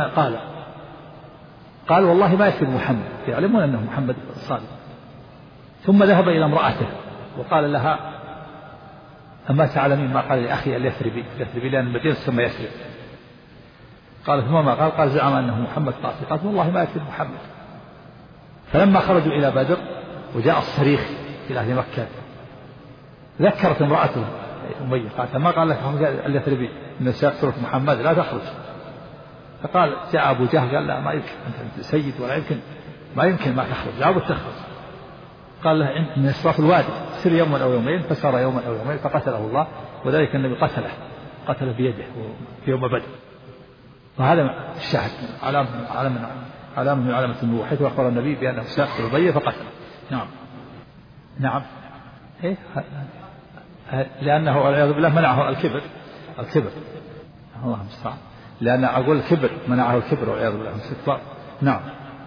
قال والله ما يكذب محمد، يعلمون أنه محمد صادق. ثم ذهب إلى امرأته وقال لها أما تعلمين ما قال لأخي اليثربي لأن المدينة تسمى يثرب. قالت ما قال زعم أنه محمد قاتل. قالت والله ما يكذب محمد. فلما خرجوا إلى بدر وجاء الصريخ إلى أهل مكة ذكرت امرأته أمية قالت ما قال لك اليثربي إنه سيقتلك محمد لا تخرج. فقال جاء أبو جهل قال لا ما يمكن أنت سيد ولا يمكن ما يمكن ما تخرج لابد تخرج. قال له من إسراف الوادي سر يوما أو يومين، فسار يوما أو يومين فقتله الله، وذلك النبي قتله بيده في يوم بدر. وهذا الشاهد علامة من علامة النبوة، حيث أخبر النبي بأنه سيقتل أبي فقتله. نعم إيه؟ لأنه والعياذ بالله منعه الكبر الله المستعان، لأن أقول الكبر منعه الكبر والعياذ بالله الاستكبار. نعم.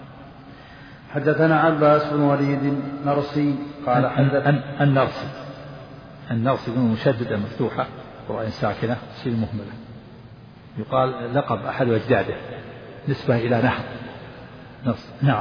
حدثنا عباس بن وليد نرسي قال النرسي بن مشددة مفتوحة وراء ساكنة سين مهملة، يقال لقب أحد أجداده نسبة إلى نهر نرسي. نعم.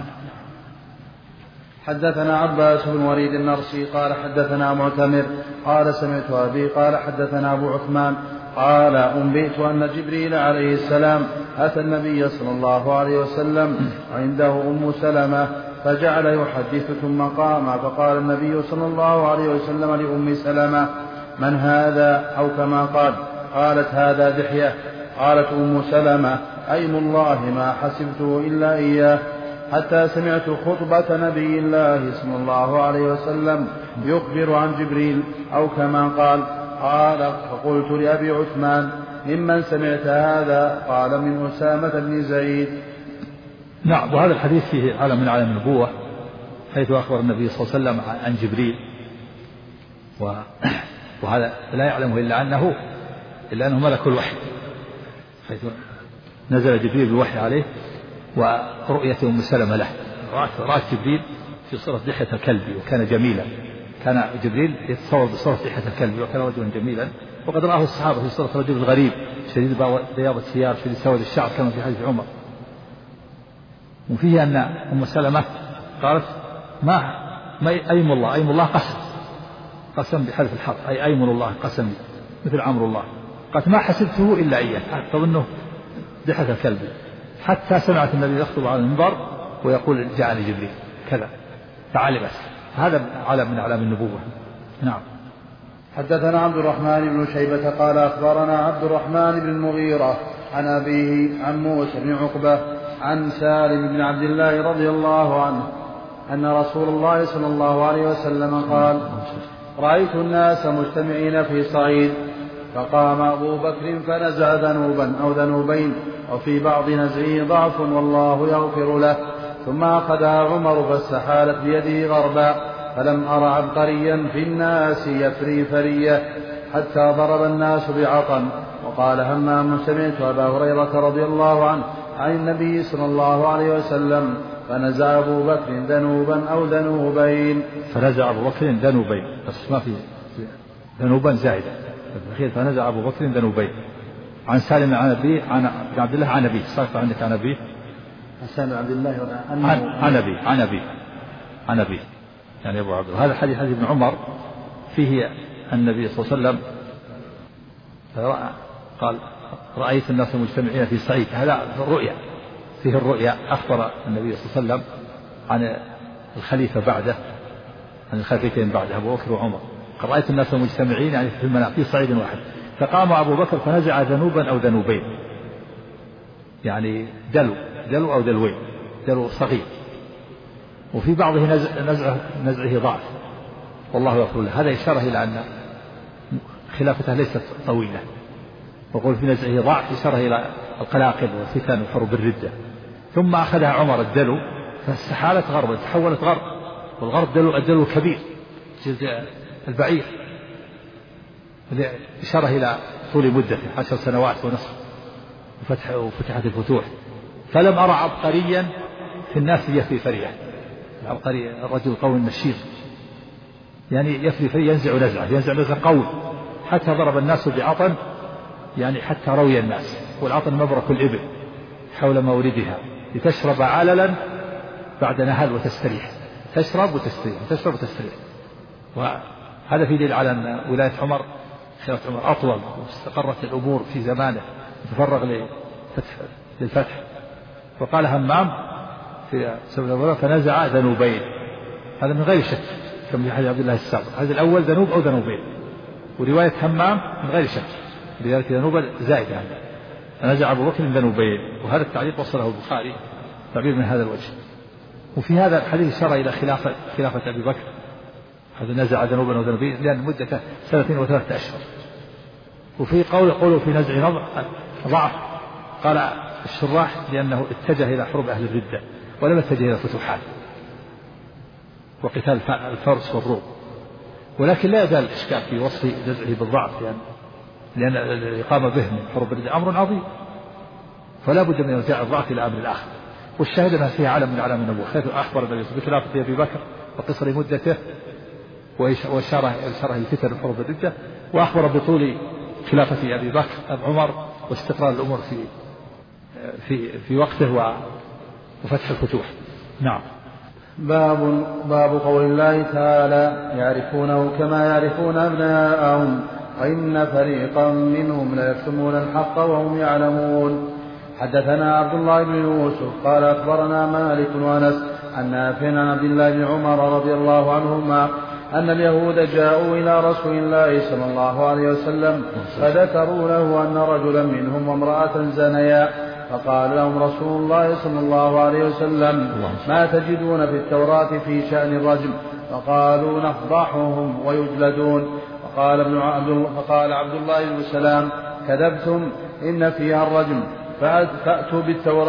حدثنا عباس بن وليد النرسي قال حدثنا معتمر قال سمعت أبي قال حدثنا أبو عثمان قال أنبئت أن جبريل عليه السلام أتى النبي صلى الله عليه وسلم عنده أم سلمة فجعل يحدث ثم قام فقال النبي صلى الله عليه وسلم لأم سلمة من هذا أو كما قالت هذا دحية. قالت أم سلمة أيم الله ما حسبته إلا إياه، حتى سمعت خطبة نبي الله صلى الله عليه وسلم يخبر عن جبريل أو كما قال فقلت لأبي عثمان ممن سمعت هذا؟ قال من أسامة بن زيد. نعم. وهذا الحديث فيه علم من علم النبوة، حيث أخبر النبي صلى الله عليه وسلم عن جبريل، وهذا لا يعلمه إلا أنه ملك الوحي، حيث نزل جبريل بالوحي عليه ورؤية أم سلمة له. رأت جبريل في صورة دحية الكلب وكان جميلا، كان جبريل يتصور بصورة دحية الكلب وكان رجلا جميلا، وقد رآه الصحابة في صورة رجل غريب شديد بياض الثياب شديد سواد الشعر كما في حديث عمر. وفيه أن أم سلمة قالت ما أيم الله قسم بحذف الحرف، أي أيمن الله قسم مثل عمرو الله. قالت ما حسبته إلا إياه، تظنه دحية الكلب، حتى سمعت النبي يخطب على المنبر ويقول جاءني جبريل كذا فعلمت. هذا علم من أعلام النبوة. نعم. حدثنا عبد الرحمن بن شيبة قال أخبرنا عبد الرحمن بن المغيرة عن أبيه عن موسى بن عقبة عن سالم بن عبد الله رضي الله عنه أن رسول الله صلى الله عليه وسلم قال رأيت الناس مجتمعين في صعيد فقام أبو بكر فنزع ذنوبا أو ذنوبين وفي بعض نزعه ضعف والله يغفر له، ثم أخذها عمر فاستحالت بيده غربا، فلم أر عبقريا في الناس يفري فرية حتى ضرب الناس بعطن. وقال همام سمعت أبا هريرة رضي الله عنه عن النبي صلى الله عليه وسلم فنزع أبو بكر ذنوبا أو ذنوبين. فنزع أبو بكر ذنوبين، بس ما في ذنوبا زائدة، فنزع أبو بكر ذنوبين. عن سالم عن أبي عن عبد الله عن أبي صارت عندك عن أبي سالم عبد الله عن أبي يعني أبو عبد الله. هذا حديث ابن عمر فيه النبي صلى الله عليه وسلم قال رأيت الناس مجتمعين في صعيد، هذا الرؤيا فيه الرؤيا. أخبر النبي صلى الله عليه وسلم عن الخليفة بعده، عن الخليفتين بعده أبو بكر وعمر. قال رأيت الناس مجتمعين يعني في المنام في صعيد واحد، فقام أبو بكر فنزع ذنوبا أو ذنوبين، يعني دلو أو دلوين، دلو صغير، وفي بعضه نزعه ضعف والله يغفر له. هذا إشارة إلى أن خلافته ليست طويلة، وقول في نزعه ضعف إشارة إلى القلاقل والفتن وحروب الردة. ثم أخذها عمر الدلو فاستحالت غربا، تحولت غرب، والغرب الدلو الكبير جلد البعير، إشارة إلى طول مدته 10 سنوات ونصف وفتحت الفتوح. فلم أرى عبقريا في الناس يفي فرية، العبقري الرجل القوي النشيط يعني يفري ينزع نزعة قول، حتى ضرب الناس بعطن يعني حتى روي الناس، والعطن مبرك الإبل حول موردها لتشرب عللا بعد نهل وتستريح، تشرب وتستريح. وهذا في دليل على أن ولاية عمر خلافة عمر أطول، واستقرت الأمور في زمانه، تفرغ للفتح. وقال همام في سبب فنزع ذنوبين، هذا من غير شك كما في حديث عبد الله السابق، هذا الأول ذنوب أو ذنوبين، ورواية همام من غير شك، لذلك ذنوب زائدة يعني. فنزع أبو بكر ذنوبين، وهذا التعليق وصله البخاري تعبير من هذا الوجه. وفي هذا الحديث إشارة إلى خلافة أبي بكر، هذا نزع ذنوبا وذنوبين لأن مدة 2 و3 أشهر. وفي قوله في نزع ضعف، قال الشراح لأنه اتجه إلى حروب أهل الردة ولم يتجه إلى فتوحات وقتال الفرس والروم، ولكن لا يزال الإشكال في وصف نزعه بالضعف، لأن الإقامة به من حروب الردة أمر عظيم، فلا بد من إرجاع الضعف إلى أمر الآخر. والشاهد أنها فيها علم من علام النبوة، حيث أخبر النبي بخلافة أبي بكر وقصر مدته وإشارة لفتن حروب الردة، وأخبر بطول خلافة أبي بكر عمر واستقرار الأمور في وقته وفتح الفتوح. نعم. باب قول الله تعالى يعرفونه كما يعرفون أبناءهم وإن فريقا منهم ليكتمون الحق وهم يعلمون. حدثنا عبد الله بن يوسف قال أخبرنا مالك وأنس عن نافع عن عبد الله بن عمر رضي الله عنهما أن اليهود جاءوا إلى رسول الله صلى الله عليه وسلم فذكروا له أن رجلا منهم وامرأة زنيا، فقال لهم رسول الله صلى الله عليه وسلم ما تجدون في التوراة في شأن الرجم؟ فقالوا نفضحهم ويجلدون. فقال عبد الله بن سلام كذبتم إن فيها الرجم، فأتوا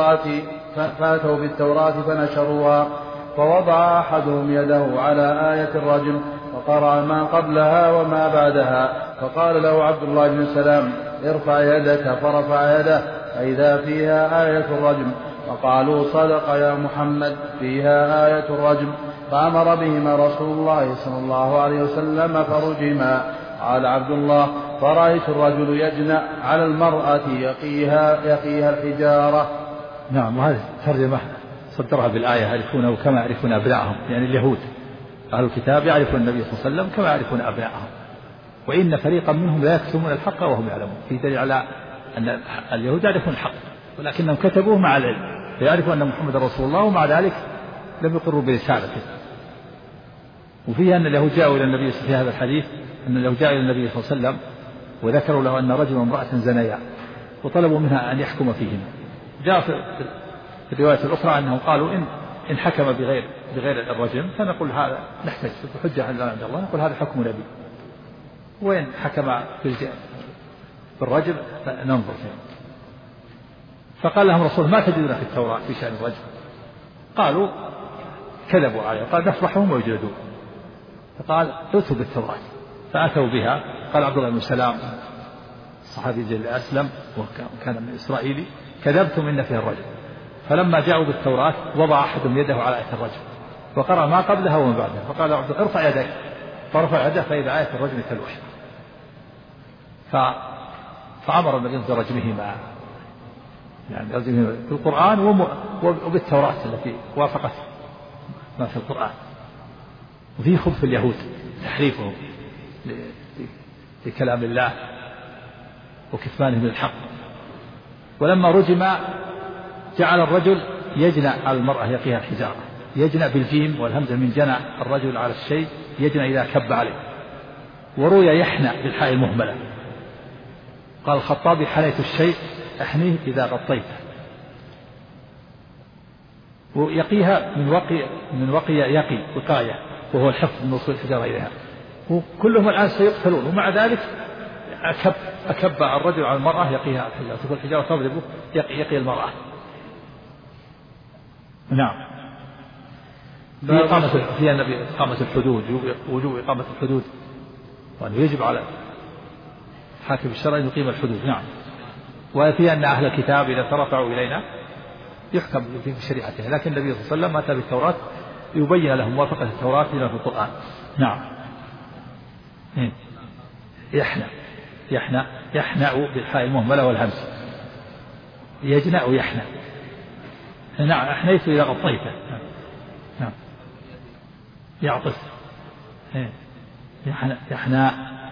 بالتوراة فنشروها، فوضع أحدهم يده على آية الرجم وقرأ ما قبلها وما بعدها، فقال له عبد الله بن سلام ارفع يدك، فرفع يده فإذا فيها آية الرجم، وقالوا صدق يا محمد فيها آية الرجم، فأمر بهما رسول الله صلى الله عليه وسلم فرجما. قال عبد الله فرأيت الرجل يجنأ على المرأة يقيها الحجارة. نعم. وهذه ترجمة صدرها بالآية يعرفونه كما يعرفون أبناءهم، يعني اليهود أهل الكتاب يعرفون النبي صلى الله عليه وسلم كما يعرفون أبناءهم، وإن فريقا منهم لا يكتمون الحق وهم يعلمون. في دليل على أن اليهود يعرفون الحق ولكنهم كتبوه مع العلم، فيعرفوا أن محمد رسول الله ومع ذلك لم يقروا برسالته. وفيها أن اليهود جاءوا إلى النبي في هذا الحديث أن اليهود جاءوا إلى النبي صلى الله عليه وسلم وذكروا له أن رجل وامرأة زنيا وطلبوا منها أن يحكم فيهما. جاء في الرواية الأخرى أنهم قالوا إن حكم بغير الرجم فنقول هذا نحتاج بحجة عند الله، نقول هذا حكم نبي، وإن حكم بالرجم ننظر فيه. فقال لهم رسول ما تجدون في التوراة في شأن الرجم؟ قالوا كذبوا عليه، قال نفضحهم ويجلدون. فقال ائتوا بالتوراة، فأتوا بها. قال عبد الله بن سلام الصحابي الجليل أسلم وكان من إسرائيلي كذبتم إن فيها الرجم. فلما جاءوا بالتوراة وضع أحدهم يده على آية الرجم وقرأ ما قبلها وما بعدها، فقال عبد الله ارفع يديك، فرفع يده فإذا آية الرجم كالوحي، فأمر النبي برجمهما، يعني رجمهما في القرآن وبالتوراة التي وافقت ما في القرآن. وفيه خبث اليهود تحريفهم لكلام الله وكتمانهم للحق. ولما رجم جعل الرجل يجنى على المرأة يقيها الحجارة، يجنى بالجيم والهمزة من جنى الرجل على الشيء، يجنى إذا كب عليه. وروي يحنى بالحاء المهملة. قال الخطابي حنيت الشيء أحنيه إذا غطيته. ويقيها من وقي يقي وقاية، وهو الحفظ من وصول الحجارة إليها. وكلهم الآن سيقتلون، ومع ذلك أكب الرجل على المرأة يقيها الحجارة، تقول الحجارة تضربه يقي المرأة. نعم. في النبي إقامة الحدود، وجوب إقامة الحدود، وأنه يجب على حاكم الشرع أن يقيم الحدود. نعم. وفي أن أهل الكتاب إذا ترفعوا إلينا يحكم في شريعته، لكن النبي صلى الله عليه وسلم أتى بالتوراة يبين لهم موافقة التوراة لما في القرآن. نعم. يحنأ بالحاء المهملة والهمس، يجنأ يحنأ. نعم أحنيت إذا غطيته. نعم يعطف. يحناء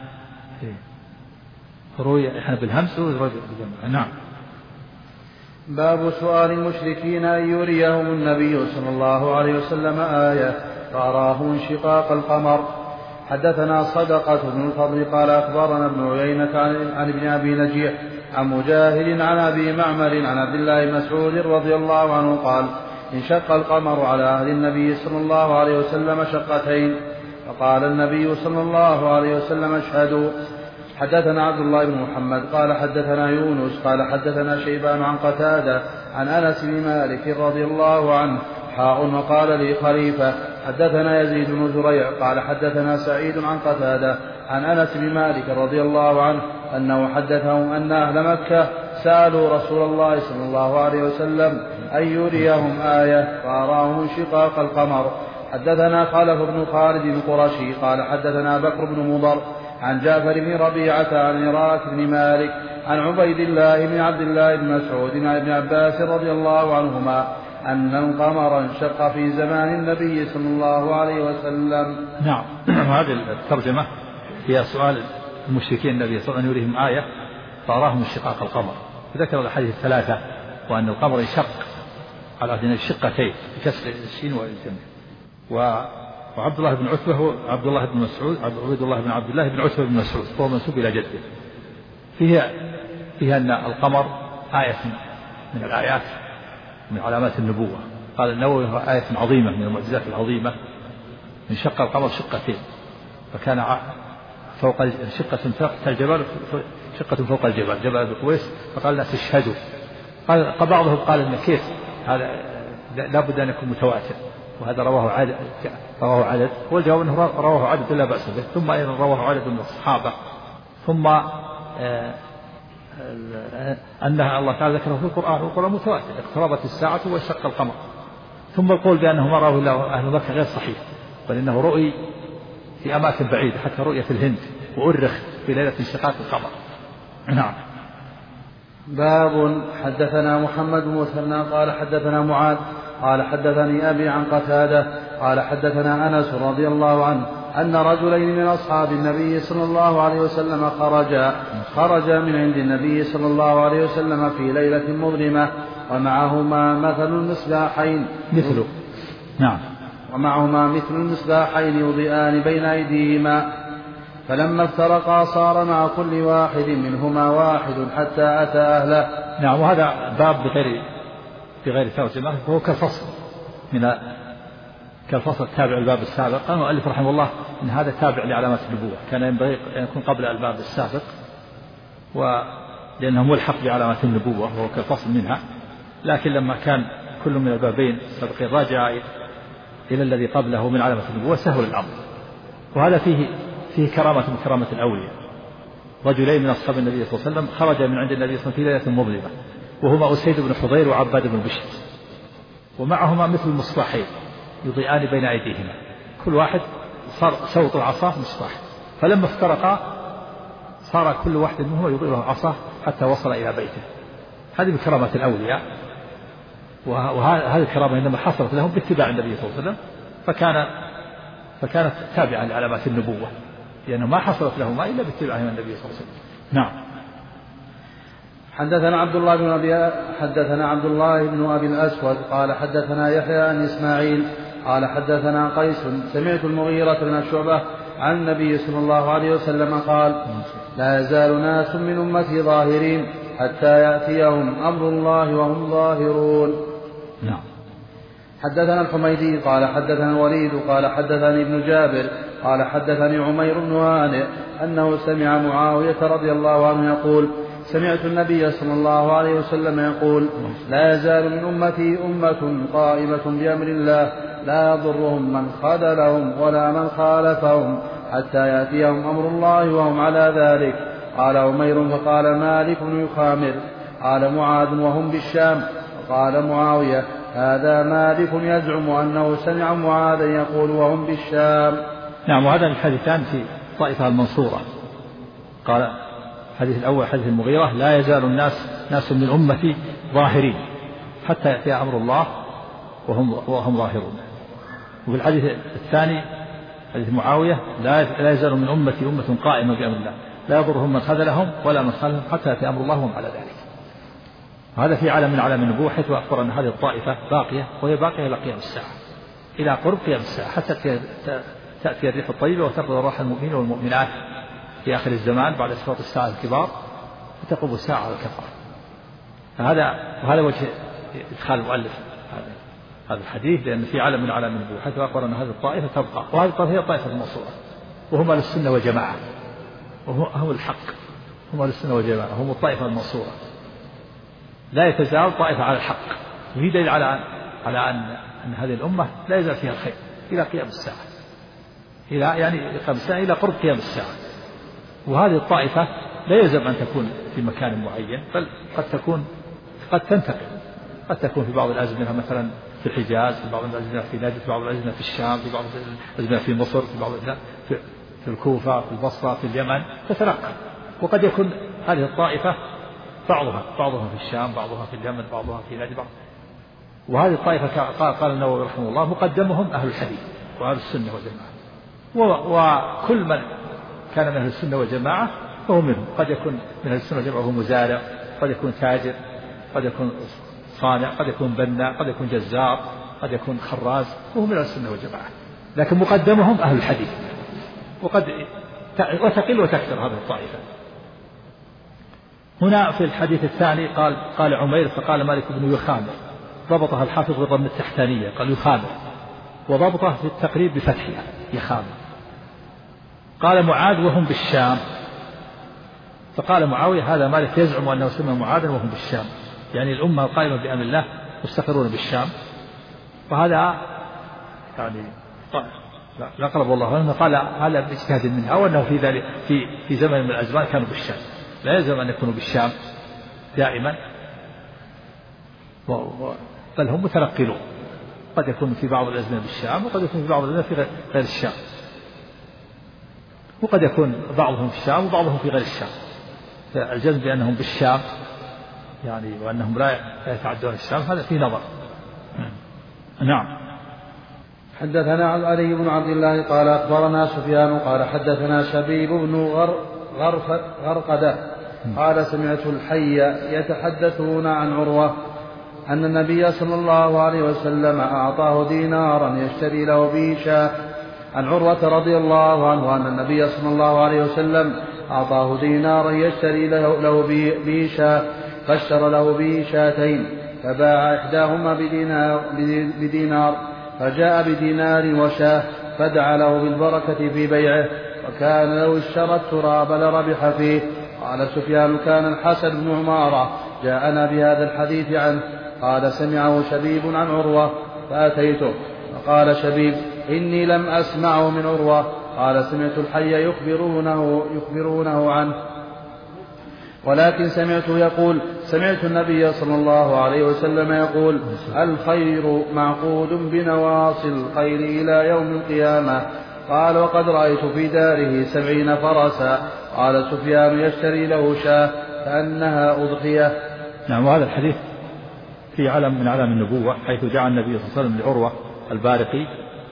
روي يحنى بالهمس ويروي بالجمع. نعم. باب سؤال المشركين أن يريهم النبي صلى الله عليه وسلم آية فأراه انشقاق القمر. حدثنا صدقة بن الفضل قال أخبرنا ابن عيينة عن ابن أبي نجيح عن مجاهد عن أبي معمر عن عبد الله بن مسعود رضي الله عنه قال انشق القمر على أهل النبي صلى الله عليه وسلم شقتين، فقال النبي صلى الله عليه وسلم اشهدوا. حدثنا عبد الله بن محمد قال حدثنا يونس قال حدثنا شيبان عن قتادة عن أنس بن مالك رضي الله عنه وقال لي خليفة حدثنا يزيد بن زريع قال حدثنا سعيد عن قتادة عن أنس بن مالك رضي الله عنه أنه حدثهم أن أهل مكة سألوا رسول الله صلى الله عليه وسلم أن يريهم آية فأراهم انشقاق القمر. حدثنا خلف بن خالد القرشي قال حدثنا بكر بن مضر عن جعفر بن ربيعة عن عراك بن مالك عن عبيد الله بن عبد الله بن مسعود عن ابن عباس رضي الله عنهما أن القمر انشق في زمان النبي صلى الله عليه وسلم. نعم. هذه الترجمة هي سؤال المشركين النبي صلى الله عليه وسلم يريهم آية فأراهم انشقاق القمر. ذكر الحديث الثلاثة وأن القمر انشق على أهل شقتين بكسر الشين والجمع. وعبد الله بن عتبة هو عبد الله بن مسعود عبد الله بن عبد الله بن عتبة بن مسعود هو منسوب إلى جده. فيها أن القمر آية من الآيات من علامات النبوة. قال النووي هو آية عظيمة من المعجزات العظيمة. انشق القمر شقتين فكان فوق شقة تحت الجبل شقة فوق الجبل جبل القويس. فقال الناس اشهدوا. قال بعضهم قال إن كيف هذا لا بد أن يكون متواتر وهذا رواه عدد والجواب أنه رواه عدد لا بأس به. ثم أيضا رواه عدد من الصحابة. ثم أنها الله تعالى ذكره في القرآن والقرآن متواتر اقتربت الساعة وانشق القمر. ثم القول بأنه ما راه إلا أهل مكة غير صحيح بل إنه رؤي في أماكن بعيدة حتى رؤية في الهند وأرخ في ليلة انشقاق القمر. نعم. باب حدثنا محمد بن مثنى قال حدثنا معاذ قال حدثني أبي عن قتادة قال حدثنا أنس رضي الله عنه أن رجلين من أصحاب النبي صلى الله عليه وسلم خرجا من عند النبي صلى الله عليه وسلم في ليلة مظلمة ومعهما مثل المصباحين يضيئان بين أيديهما فلما افترقا صار مع كل واحد منهما واحد حتى أتى أهله. نعم. وهذا باب بغير ترجمة وهو كالفصل التابع الباب السابق. قال المؤلف رحمه الله إن هذا تابع لعلامات النبوة كان ينبغي أن يكون قبل الباب السابق لأنه ملحق بعلامات النبوة وهو كالفصل منها. لكن لما كان كل من البابين السابقين راجع إلى الذي قبله من علامة النبوة سهل الأمر. وهذا فيه كرامة من كرامة الأولياء. رجلين من أصحاب النبي صلى الله عليه وسلم خرج من عند النبي صلى الله عليه وسلم في ليلة مظلمة وهما أسيد بن حضير وعباد بن بشر ومعهما مثل المصباحين يضيئان بين أيديهما كل واحد صار سوط العصا مصباح. فلما افترقا صار كل واحد منهما يضيئ عصاه حتى وصل إلى بيته. هذه من كرامة الأولياء. وهذه الكرامة إنما حصلت لهم باتباع النبي صلى الله عليه وسلم فكانت تابعة لعلامات النبوة لأنه ما حصلت لهما إلا باتباع النبي صلى الله عليه وسلم. نعم. حدثنا عبد الله بن أبي الأسود قال حدثنا يحيى عن إسماعيل قال حدثنا قيس سمعت المغيرة بن شعبة عن النبي صلى الله عليه وسلم قال لا يزال ناس من أمتي ظاهرين حتى يأتيهم أمر الله وهم ظاهرون. نعم. حدثنا الحميدي قال حدثنا الوليد قال حدثني ابن جابر قال حدثني عمير بن هانئ أنه سمع معاوية رضي الله عنه يقول سمعت النبي صلى الله عليه وسلم يقول لا يزال من أمتي أمة قائمة بأمر الله لا يضرهم من خذلهم ولا من خالفهم حتى يأتيهم أمر الله وهم على ذلك. قال عمير فقال مالك يخامر. قال معاذ وهم بالشام. وقال معاوية هذا مالك يزعم أنه سمع معاذا يقول وهم بالشام. نعم. وهذا الحديثان الطائفة المنصورة. قال الحديث الأول حديث المغيرة: لا يزال ناس من أمتي ظاهرين حتى يأتي أمر الله وهم ظاهرون. وفي الحديث الثاني حديث معاوية: لا يزال من أمتي أمة قائمة بأمر الله لا يضرهم من خذلهم ولا من خالفهم حتى يأتي أمر الله وهم على ذلك. هذا في عالم من عالم النبوة، حيث أخبر أن هذه الطائفة باقية، وهي باقية إلى قيام الساعة، إلى قرب قيام الساعة، حتى تأتي الريح الطيبة وتقبض روح المؤمنين والمؤمنات في آخر الزمان بعد أشراط الساعة الكبار، فتقوم الساعة على الكفار. وهذا وجه إدخال المؤلف هذا الحديث، لأن في عالم من عالم النبوة حيث أخبر أن هذه الطائفة تبقى، وهذه الطائفة هي الطائفة المنصورة، وهم أهل السنة والجماعة، وهم الحق، هم أهل السنة والجماعة، هم الطائفة المنصورة. لا يتزال طائفة على الحق، وهي دليل على أن هذه الأمة لا يزال فيها الخير إلى قيام الساعة، إلى قرب قيام الساعة. وهذه الطائفة لا يلزم أن تكون في مكان معين، بل قد تنتقل، قد تكون في بعض الأزمنة مثلا في الحجاز، في بعض الأزمنة في نجد، في بعض الأزمنة في الشام، في بعض الأزمنة في مصر، في بعض الأزمنة في الكوفة، في البصرة، في اليمن، تتنقل. وقد يكون هذه الطائفة بعضها في الشام، بعضها في اليمن، بعضها في نجد. وهذه الطائفة قال النووي رحمه الله: مقدمهم أهل الحديث وأهل السنة والجماعة. وكل من كان من أهل السنة والجماعة فهو منهم. قد يكون من أهل السنة والجماعة هو مزارع، قد يكون تاجر، قد يكون صانع، قد يكون بناء، قد يكون جزار، قد يكون خراز، وهم من أهل السنة والجماعة، لكن مقدمهم أهل الحديث. وتقل وتكثر هذه الطائفة. هنا في الحديث الثاني قال عمير: فقال مالك بن يخامر، ضبطها الحافظ بضم التحتانية، قال يخامر، وضبطه في التقريب بفتحها يخامر. قال معاذ: وهم بالشام. فقال معاوية: هذا مالك يزعم أنه سمى معاذا وهم بالشام، يعني الأمة القائمة بأمر الله مستقرون بالشام. وهذا يعني لا قرب والله عنه، قال هذا باجتهاد منه، أو أنه في ذلك في زمن من الأزمان كانوا بالشام، لا يلزم أن يكونوا بالشام دائما، بل هم متنقلون، قد يكون في بعض الأزمنة بالشام، وقد يكون في بعض الأزمنة في غير الشام، وقد يكون بعضهم في الشام وبعضهم في غير الشام. فالجزم بأنهم بالشام يعني وأنهم لا يتعدون الشام هذا في نظر. نعم. حدثنا علي بن عبد الله قال أخبرنا سفيان قال حدثنا شبيب بن غرقدة قال: سمعت الحي يتحدثون عن عروة أن النبي صلى الله عليه وسلم أعطاه دينارا يشتري له به شاة. عن عروة رضي الله عنه أن النبي صلى الله عليه وسلم أعطاه دينارا يشتري له به شاة، فاشترى له به شاتين، فباع إحداهما بدينار، فجاء بدينار وشاه، فدعا له بالبركة في بيعه، وكان لو اشترى التراب لربح فيه. قال سفيان: كان الحسن بن عمارة جاءنا بهذا الحديث عنه. قال: سمعه شبيب عن عروة فأتيته، فقال شبيب: إني لم أسمعه من عروة. قال: سمعت الحي يخبرونه عنه، ولكن سمعته يقول: سمعت النبي صلى الله عليه وسلم يقول: الخير معقود بنواصي الخير إلى يوم القيامة. قال: وقد رأيت في داره 70 فرسا. قال سفيان: يشتري له شاة كأنها أضحية. نعم. وهذا الحديث في علم من علم النبوة، حيث دعا النبي صلى الله عليه وسلم لعروة البارقي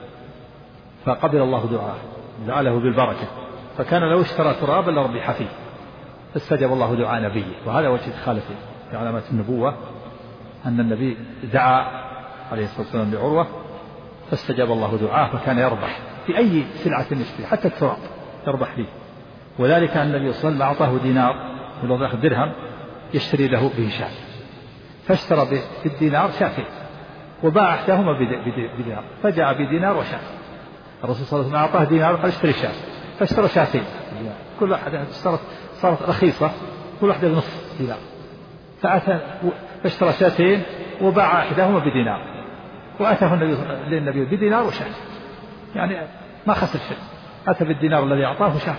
فقبل الله دعاه، دعا له بالبركة، فكان لو اشترى ترابا لربح فيه، فاستجاب الله دعاء نبيه. وهذا وجه إدخاله في علامات النبوة، أن النبي دعا عليه الصلاة والسلام لعروة فاستجاب الله دعاه، فكان يربح في أي سلعة يشتري، حتى التراب يربح فيه. وذلك أن النبي صلى الله عليه وسلم أعطاه دينار من وضع درهم يشتري له به شاة، فاشترى بالدينار شاتين، وباع إحداهما بدينار، فجاء بدينار وشاة. الرسول صلى الله عليه وسلم أعطاه دينار قال: اشتري شاة، فاشترى شاتين، كل واحدة صارت رخيصة، كل واحدة بنصف دينار، فأتى فاشترى شاتين وباع إحداهما بدينار، وأتاه للنبي بدينار وشاة، يعني ما خسر شيء، أتى بالدينار الذي أعطاه شاة.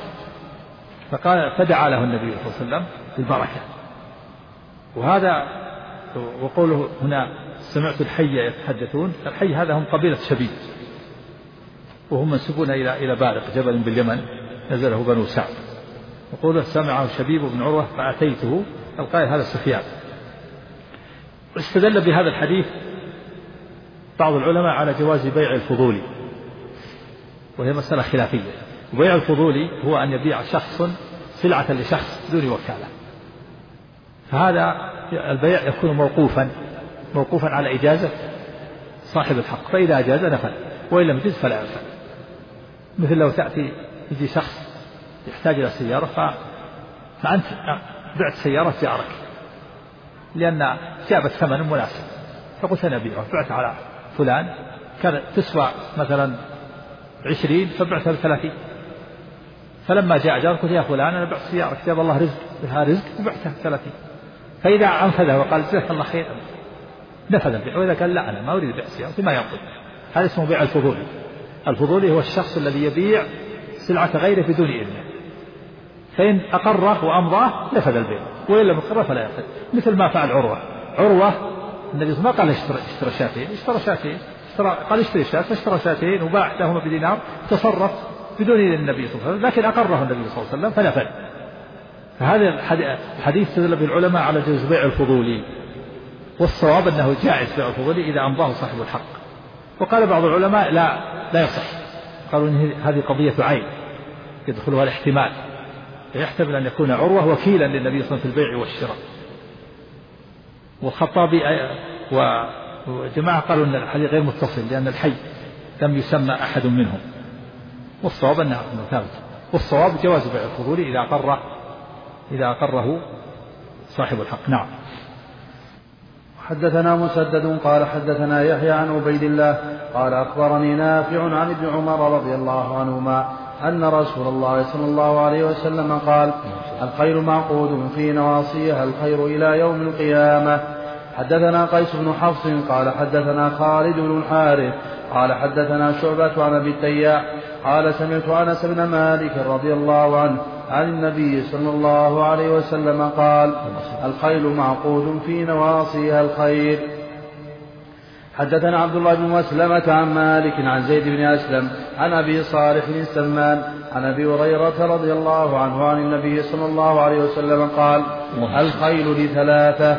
فدعا له النبي صلى الله عليه وسلم بالبركة. وهذا وقوله هنا: سمعت الحي يتحدثون، الحي هذا هم قبيلة شبيب، وهم منسوبون إلى بارق جبل باليمن، نزله بنو سعد. يقول سمعه شبيب بن عروة فأتيته، القائل هذا سفيان. واستدل بهذا الحديث بعض العلماء على جواز بيع الفضولي، وهي مسألة خلافية. وبيع الفضولي هو أن يبيع شخص سلعة لشخص دون وكالة، فهذا البيع يكون موقوفا على إجازة صاحب الحق، فإذا أجاز نفذ، وإن لم يجز فلا ينفذ. مثل لو يجي شخص يحتاج إلى سيارة فأنت بعت سيارة جارك لأن جابت ثمن مناسب، فقلت أنا أبيعها، بعت على فلان كانت تسوى مثلا 20 فبعتها ب30، فلما جاء جارك قلت يا فلان أنا بعت سيارك جاب الله رزق بها رزق وبعتها ب30، فإذا أنفذه وقال جزاك الله خير نفذ البيع، وإذا قال لا أنا ما أريد بيع سيارتي ما ينفذ. هذا اسمه بيع الفضولي. الفضولي هو الشخص الذي يبيع سلعة غيره بدون إذنه، فإن أقره وأمضاه نفذ البيع، وإن لم يقره فلا ينفذ. مثل ما فعل عروة النبي صلى الله عليه وسلم ما قال اشترى شاتين قال اشتري شاة، فاشترى شاتين وباع لهما بدينار، تصرف بدون إذن النبي صلى الله عليه وسلم، لكن أقره النبي صلى الله عليه وسلم فنفذ. فهذا الحديث استدل به العلماء على جواز بيع الفضولي، والصواب أنه جائز بيع الفضولي إذا أمضاه صاحب الحق. وقال بعض العلماء لا يصح، قالوا إن هذه قضية عين يدخلها الاحتمال، يحتمل أن يكون عروة وكيلا للنبي صلى الله عليه وسلم في البيع والشراء. والخطابي وجماعة قالوا أن الحديث غير متصل لأن الحي لم يسمى أحد منهم، والصواب أنه ثابت. والصواب جواز بيع الفضول إذا أقره صاحب الحق. نعم. حدثنا مسدد قال حدثنا يحيى عن عبيد الله قال أخبرني نافع عن ابن عمر رضي الله عنهما أن رسول الله صلى الله عليه وسلم قال: الخير معقود في نواصيها الخير إلى يوم القيامة. حدثنا قيس بن حفص قال حدثنا خالد بن الحارث قال حدثنا شعبة عن أبي التياح قال سمعت أنس بن مالك رضي الله عنه عن النبي صلى الله عليه وسلم قال: الخيل معقود في نواصيها الخير. حدثنا عبد الله بن مسلمة عن مالك عن زيد بن أسلم عن أبي صالح السمان عن أبي هريرة رضي الله عنه عن النبي صلى الله عليه وسلم قال: الخيل لثلاثة،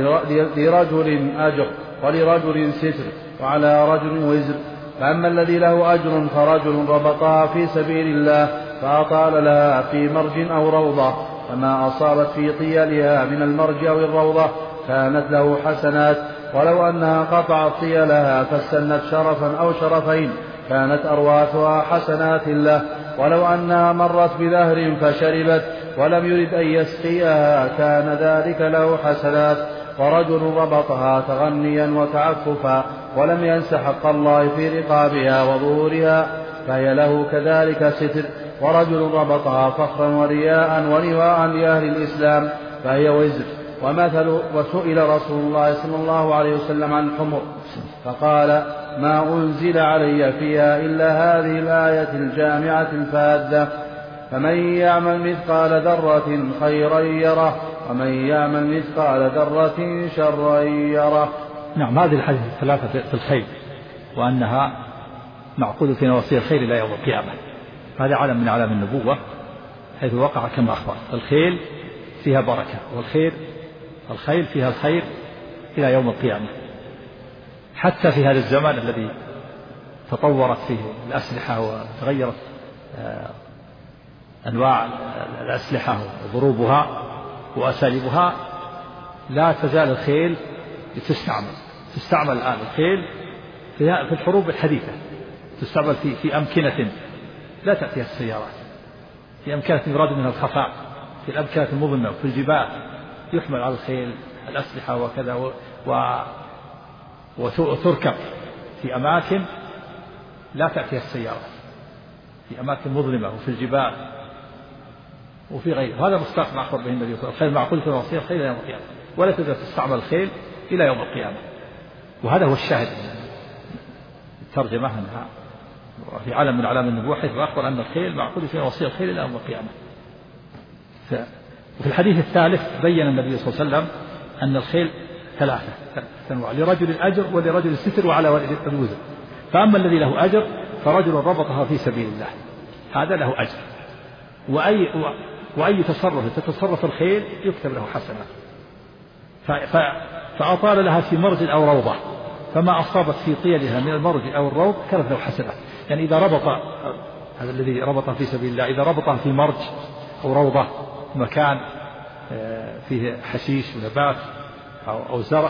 لرجل أجر ولرجل ستر وعلى رجل وزر، فأما الذي له أجر فرجل ربطها في سبيل الله فأطال لها في مرج أو روضة، فما أصابت في طيالها من المرج أو الروضة كانت له حسنات، ولو أنها قطعت طيالها فاستنت شرفا أو شرفين كانت أرواثها حسنات له، ولو أنها مرت بنهر فشربت ولم يرد أن يسقيها كان ذلك له حسنات. ورجل ربطها تغنيا وتعففا ولم ينس حق الله في رقابها وظهورها فهي له كذلك ستر. ورجل ربطها فخرا ورياء ونواء لأهل الإسلام فهي وزر. وسئل رسول الله صلى الله عليه وسلم عن الحمر فقال: ما أنزل علي فيها إلا هذه الآية الجامعة الفاذة: فمن يعمل مثقال ذرة خيرا يره ومن يعمل مثقال ذرة شرا يره. نعم. هذه الحديث الثلاثة في الخيل، وأنها معقود في نواصي الخير إلى يوم القيامة. هذا علم من علام النبوة حيث وقع كما أخبر. الخيل فيها بركة، والخيل فيها الخير إلى يوم القيامة. حتى في هذا الزمان الذي تطورت فيه الأسلحة وتغيرت أنواع الأسلحة وضروبها وأساليبها، لا تزال الخيل تستعمل الآن الخيل في الحروب الحديثة، تستعمل في أمكنة لا تأتيها السيارات، في أمكنة يراد منها الخفاء، في الأمكنة المظلمة وفي الجبال يحمل على الخيل الأسلحة وكذا وتركب في أماكن لا تأتيها السيارات، في أماكن مظلمة وفي الجبال وفي غيره. هذا مصداق ما أخبر به النبي صلى الله عليه وسلم: الخيل معقول في نواصيها الخير إلى يوم القيامة، ولا تقدر تستعمل الخيل إلى يوم القيامة. وهذا هو الشاهد من الترجمة أنها في علم من علام النبوة حيث أخبر أن الخيل معقول في نواصيها الخير إلى يوم القيامة. وفي الحديث الثالث بين النبي صلى الله عليه وسلم أن الخيل ثلاثة أنواع: لرجل أجر ولرجل ستر وعلى الوزر. فأما الذي له أجر فرجل ربطها في سبيل الله، هذا له أجر، وأي تصرف تتصرف الخيل يكتب له حسنة. فأطال لها في مرج أو روضة، فما أصابت في طيلها من المرج أو الروض كانت له حسنة. يعني إذا ربط هذا الذي ربط في سبيل الله، إذا ربطها في مرج أو روضة مكان فيه حشيش ونبات أو زرع،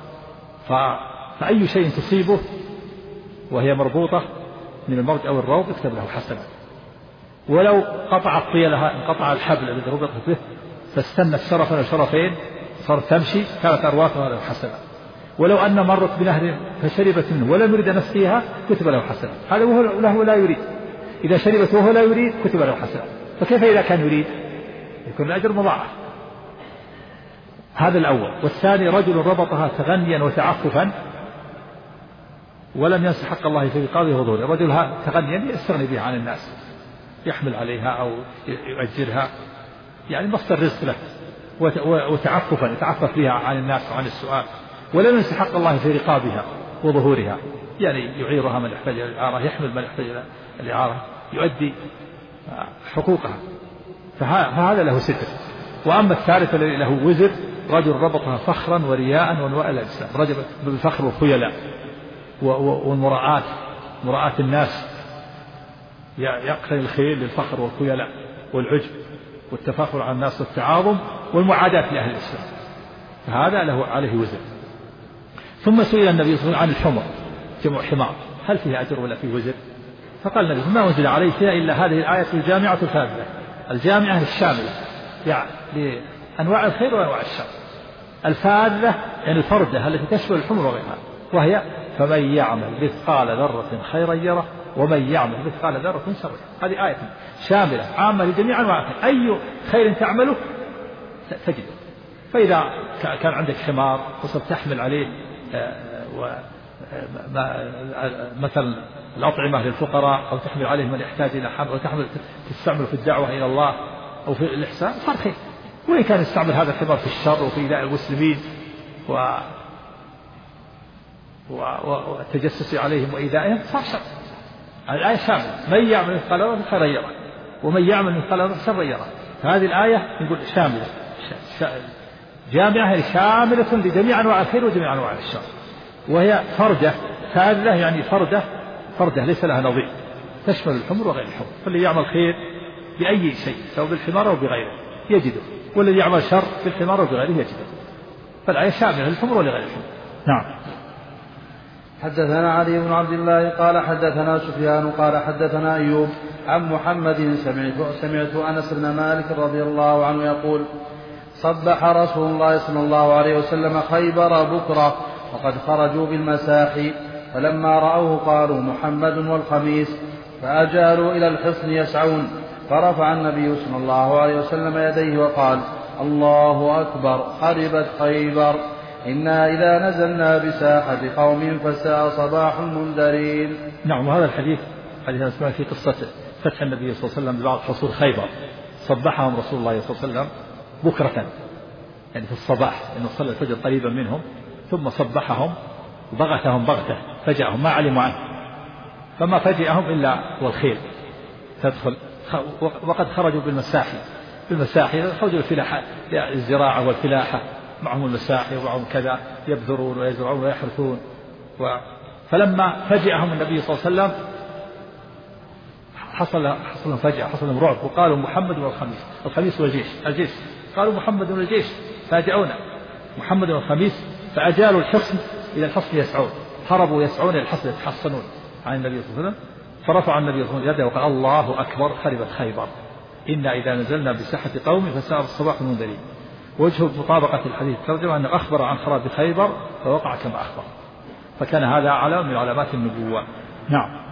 فأي شيء تصيبه وهي مربوطة من المرج أو الروض يكتب له حسنة. ولو قطعت طيلها، انقطع الحبل الذي ربطت به فاستنت شرفا وشرفين صارت تمشي كانت أرواثها له حسنة. ولو أن مرت بنهر فشربت منه ولم يريد أن يسقيها كتب له حسنة. هذا وهو لا يريد. إذا شربت وهو لا يريد كتب له حسنة، فكيف إذا كان يريد؟ يكون الأجر مضاعف. هذا الأول. والثاني رجل ربطها تغنيا وتعففا ولم ينس حق الله في رقابه وظهوره. رجل تغنيا يستغني بها عن الناس، يحمل عليها أو يؤجرها، يعني مصدر رزق له، وتعففا يتعفف بها عن الناس وعن السؤال، ولم ينس حق الله في رقابها وظهورها، يعني يعيرها من يحتاج إلى الإعارة، يحمل من يحتاج إلى الإعارة، يؤدي حقوقها، فهذا له ستر. وأما الثالث الذي له وزر رجل ربطها فخرا ورياء ونواء الإسلام، رجل بالفخر والخيلاء والمراءات، مراءة الناس، يقتني الخيل للفخر والخيلاء والعجب والتفاخر على الناس والتعاظم والمعاداة لأهل الإسلام، فهذا له عليه وزر. ثم سئل النبي صلى الله عليه وسلم عن الحمر، جمع حمار، هل فيها أجر ولا فيه وزر؟ فقال النبي ما أنزل عليه فيها إلا هذه الآية الجامعة الفاذة، الجامعة الشاملة يعني لأنواع الخير وأنواع الشر، الفاذة يعني الفردة التي تشمل الحمر وغيرها، وهي فمن يعمل مثقال ذرة خيرا يره ومن يعمل مثقال ذرة شرا يره. هذه آية شاملة عامة لجميع أنواع الخير، أي خير تعمله تجده. فإذا كان عندك حمار وصرت تحمل عليه مثلا الأطعمة للفقراء، أو تحمل عليه من يحتاج إلى حمل، أو تستعمل في الدعوة إلى الله أو في الإحسان، صار خير. وإن كان يستعمل هذا الحمار في الشر وفي إيذاء المسلمين والتجسس عليهم وإيذائهم صار شر. الآية شاملة، من يعمل مثقال ذرة خيرا يره ومن يعمل مثقال ذرة شرا يره. فهذه الآية نقول شاملة جامعة شاملة لجميع أنواع الخير وجميع أنواع الشر، وهي فردة فاذة، يعني فردة ليس لها نظير، تشمل الحمر وغير الحمر. فالذي يعمل خير بأي شيء سواء بالحمار أو بغيره يجده، والذي يعمل شر بالحمار أو بغيره يجده. فالآية شاملة للحمر ولغير الحمر. نعم. حدثنا علي بن عبد الله قال حدثنا سفيان قال حدثنا أيوب عن محمد سمعت أنس بن مالك رضي الله عنه يقول صبح رسول الله صلى الله عليه وسلم خيبر بكرة وقد خرجوا بالمساحي، فلما رأوه قالوا محمد والخميس، فأجالوا إلى الحصن يسعون، فرفع النبي صلى الله عليه وسلم يديه وقال الله أكبر خربت خيبر، إنا إذا نزلنا بساحة قوم فساء صباح المنذرين. نعم. وهذا الحديث أسمع في قصة فتح النبي صلى الله عليه وسلم ببعض حصول خيبر، صبحهم رسول الله صلى الله عليه وسلم بكرة، يعني في الصباح، إنه صلى الفجر قريبا منهم، ثم صبحهم وبغتهم بغتة، فجأهم ما علموا عنه، فما فجأهم إلا والخيل تدخل، وقد خرجوا بالمساحي خرجوا الفلاحة، الزراعة والفلاحة، معهم المساحي ومعهم كذا، يبذرون ويزرعون ويحرثون. فلما فجأهم النبي صلى الله عليه وسلم حصل لهم فجأة، حصل لهم رعب، وقالوا محمد والخميس، الخميس والجيش، قالوا محمد والجيش، فاجأونا محمد والخميس، فأجالوا الحصن إلى الحصن يسعون، هربوا يسعون إلى الحصن يتحصنون عن النبي صلى الله عليه وسلم. فرفع النبي صلى الله عليه وسلم يده وقال الله أكبر خربت خيبر، إنا إذا نزلنا بساحة قوم فساء الصباح المنذرين. وجه مطابقة الحديث ترجمة أنه أخبر عن خراب خيبر فوقع كما أخبر، فكان هذا علامة من علامات النبوة. نعم.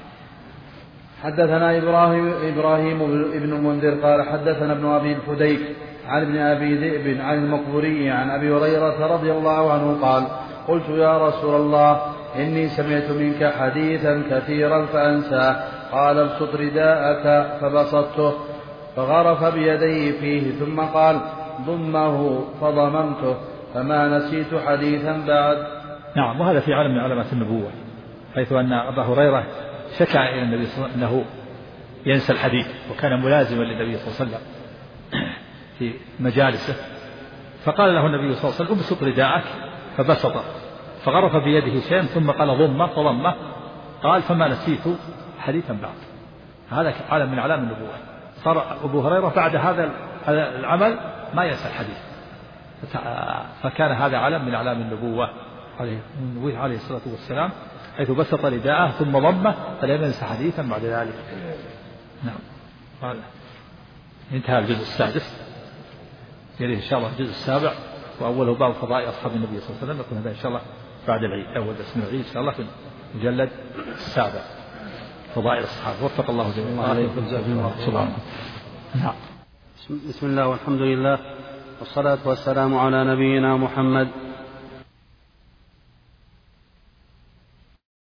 حدثنا إبراهيم بن المنذر قال حدثنا ابن أبي الفديك عن ابن أبي ذئب عن المقبوري عن أبي هريرة رضي الله عنه قال قلت يا رسول الله إني سمعت منك حديثا كثيرا فأنساه، قال ابسط رداءك، فبسطته فغرف بيديه فيه ثم قال ضمه فضممته، فما نسيت حديثا بعد. نعم. وهذا في علم من علامات النبوة، حيث أن أبا هريرة شكى إلى النبي صلى الله عليه وسلم أنه ينسى الحديث، وكان ملازما للنبي صلى الله عليه وسلم في مجالسه، فقال له النبي صلى الله عليه وسلم ابسط رداءك، فبسطه، فغرف بيده شيئا ثم قال ضمه، فضمه، قال فما نسيت حديثا بعد. هذا علم من علام النبوة. صار أبو هريرة بعد هذا العمل ما ينسى الحديث، فكان هذا علم من علام النبوة عليه الصلاة والسلام، حيث بسط رداءه ثم ضمه فلم ينسى حديثا بعد ذلك. نعم. انتهى الجزء السادس، يليه إن شاء الله الجزء السابع، وأوله باب فضائل أصحاب النبي صلى الله عليه وسلم، يكون هذا إن شاء الله بعد العيد، أول درس من العيد إن شاء الله في المجلد السابع، فضائل الصحابة. وفق الله جميعا. نعم. بسم الله والحمد لله والصلاة والسلام على نبينا محمد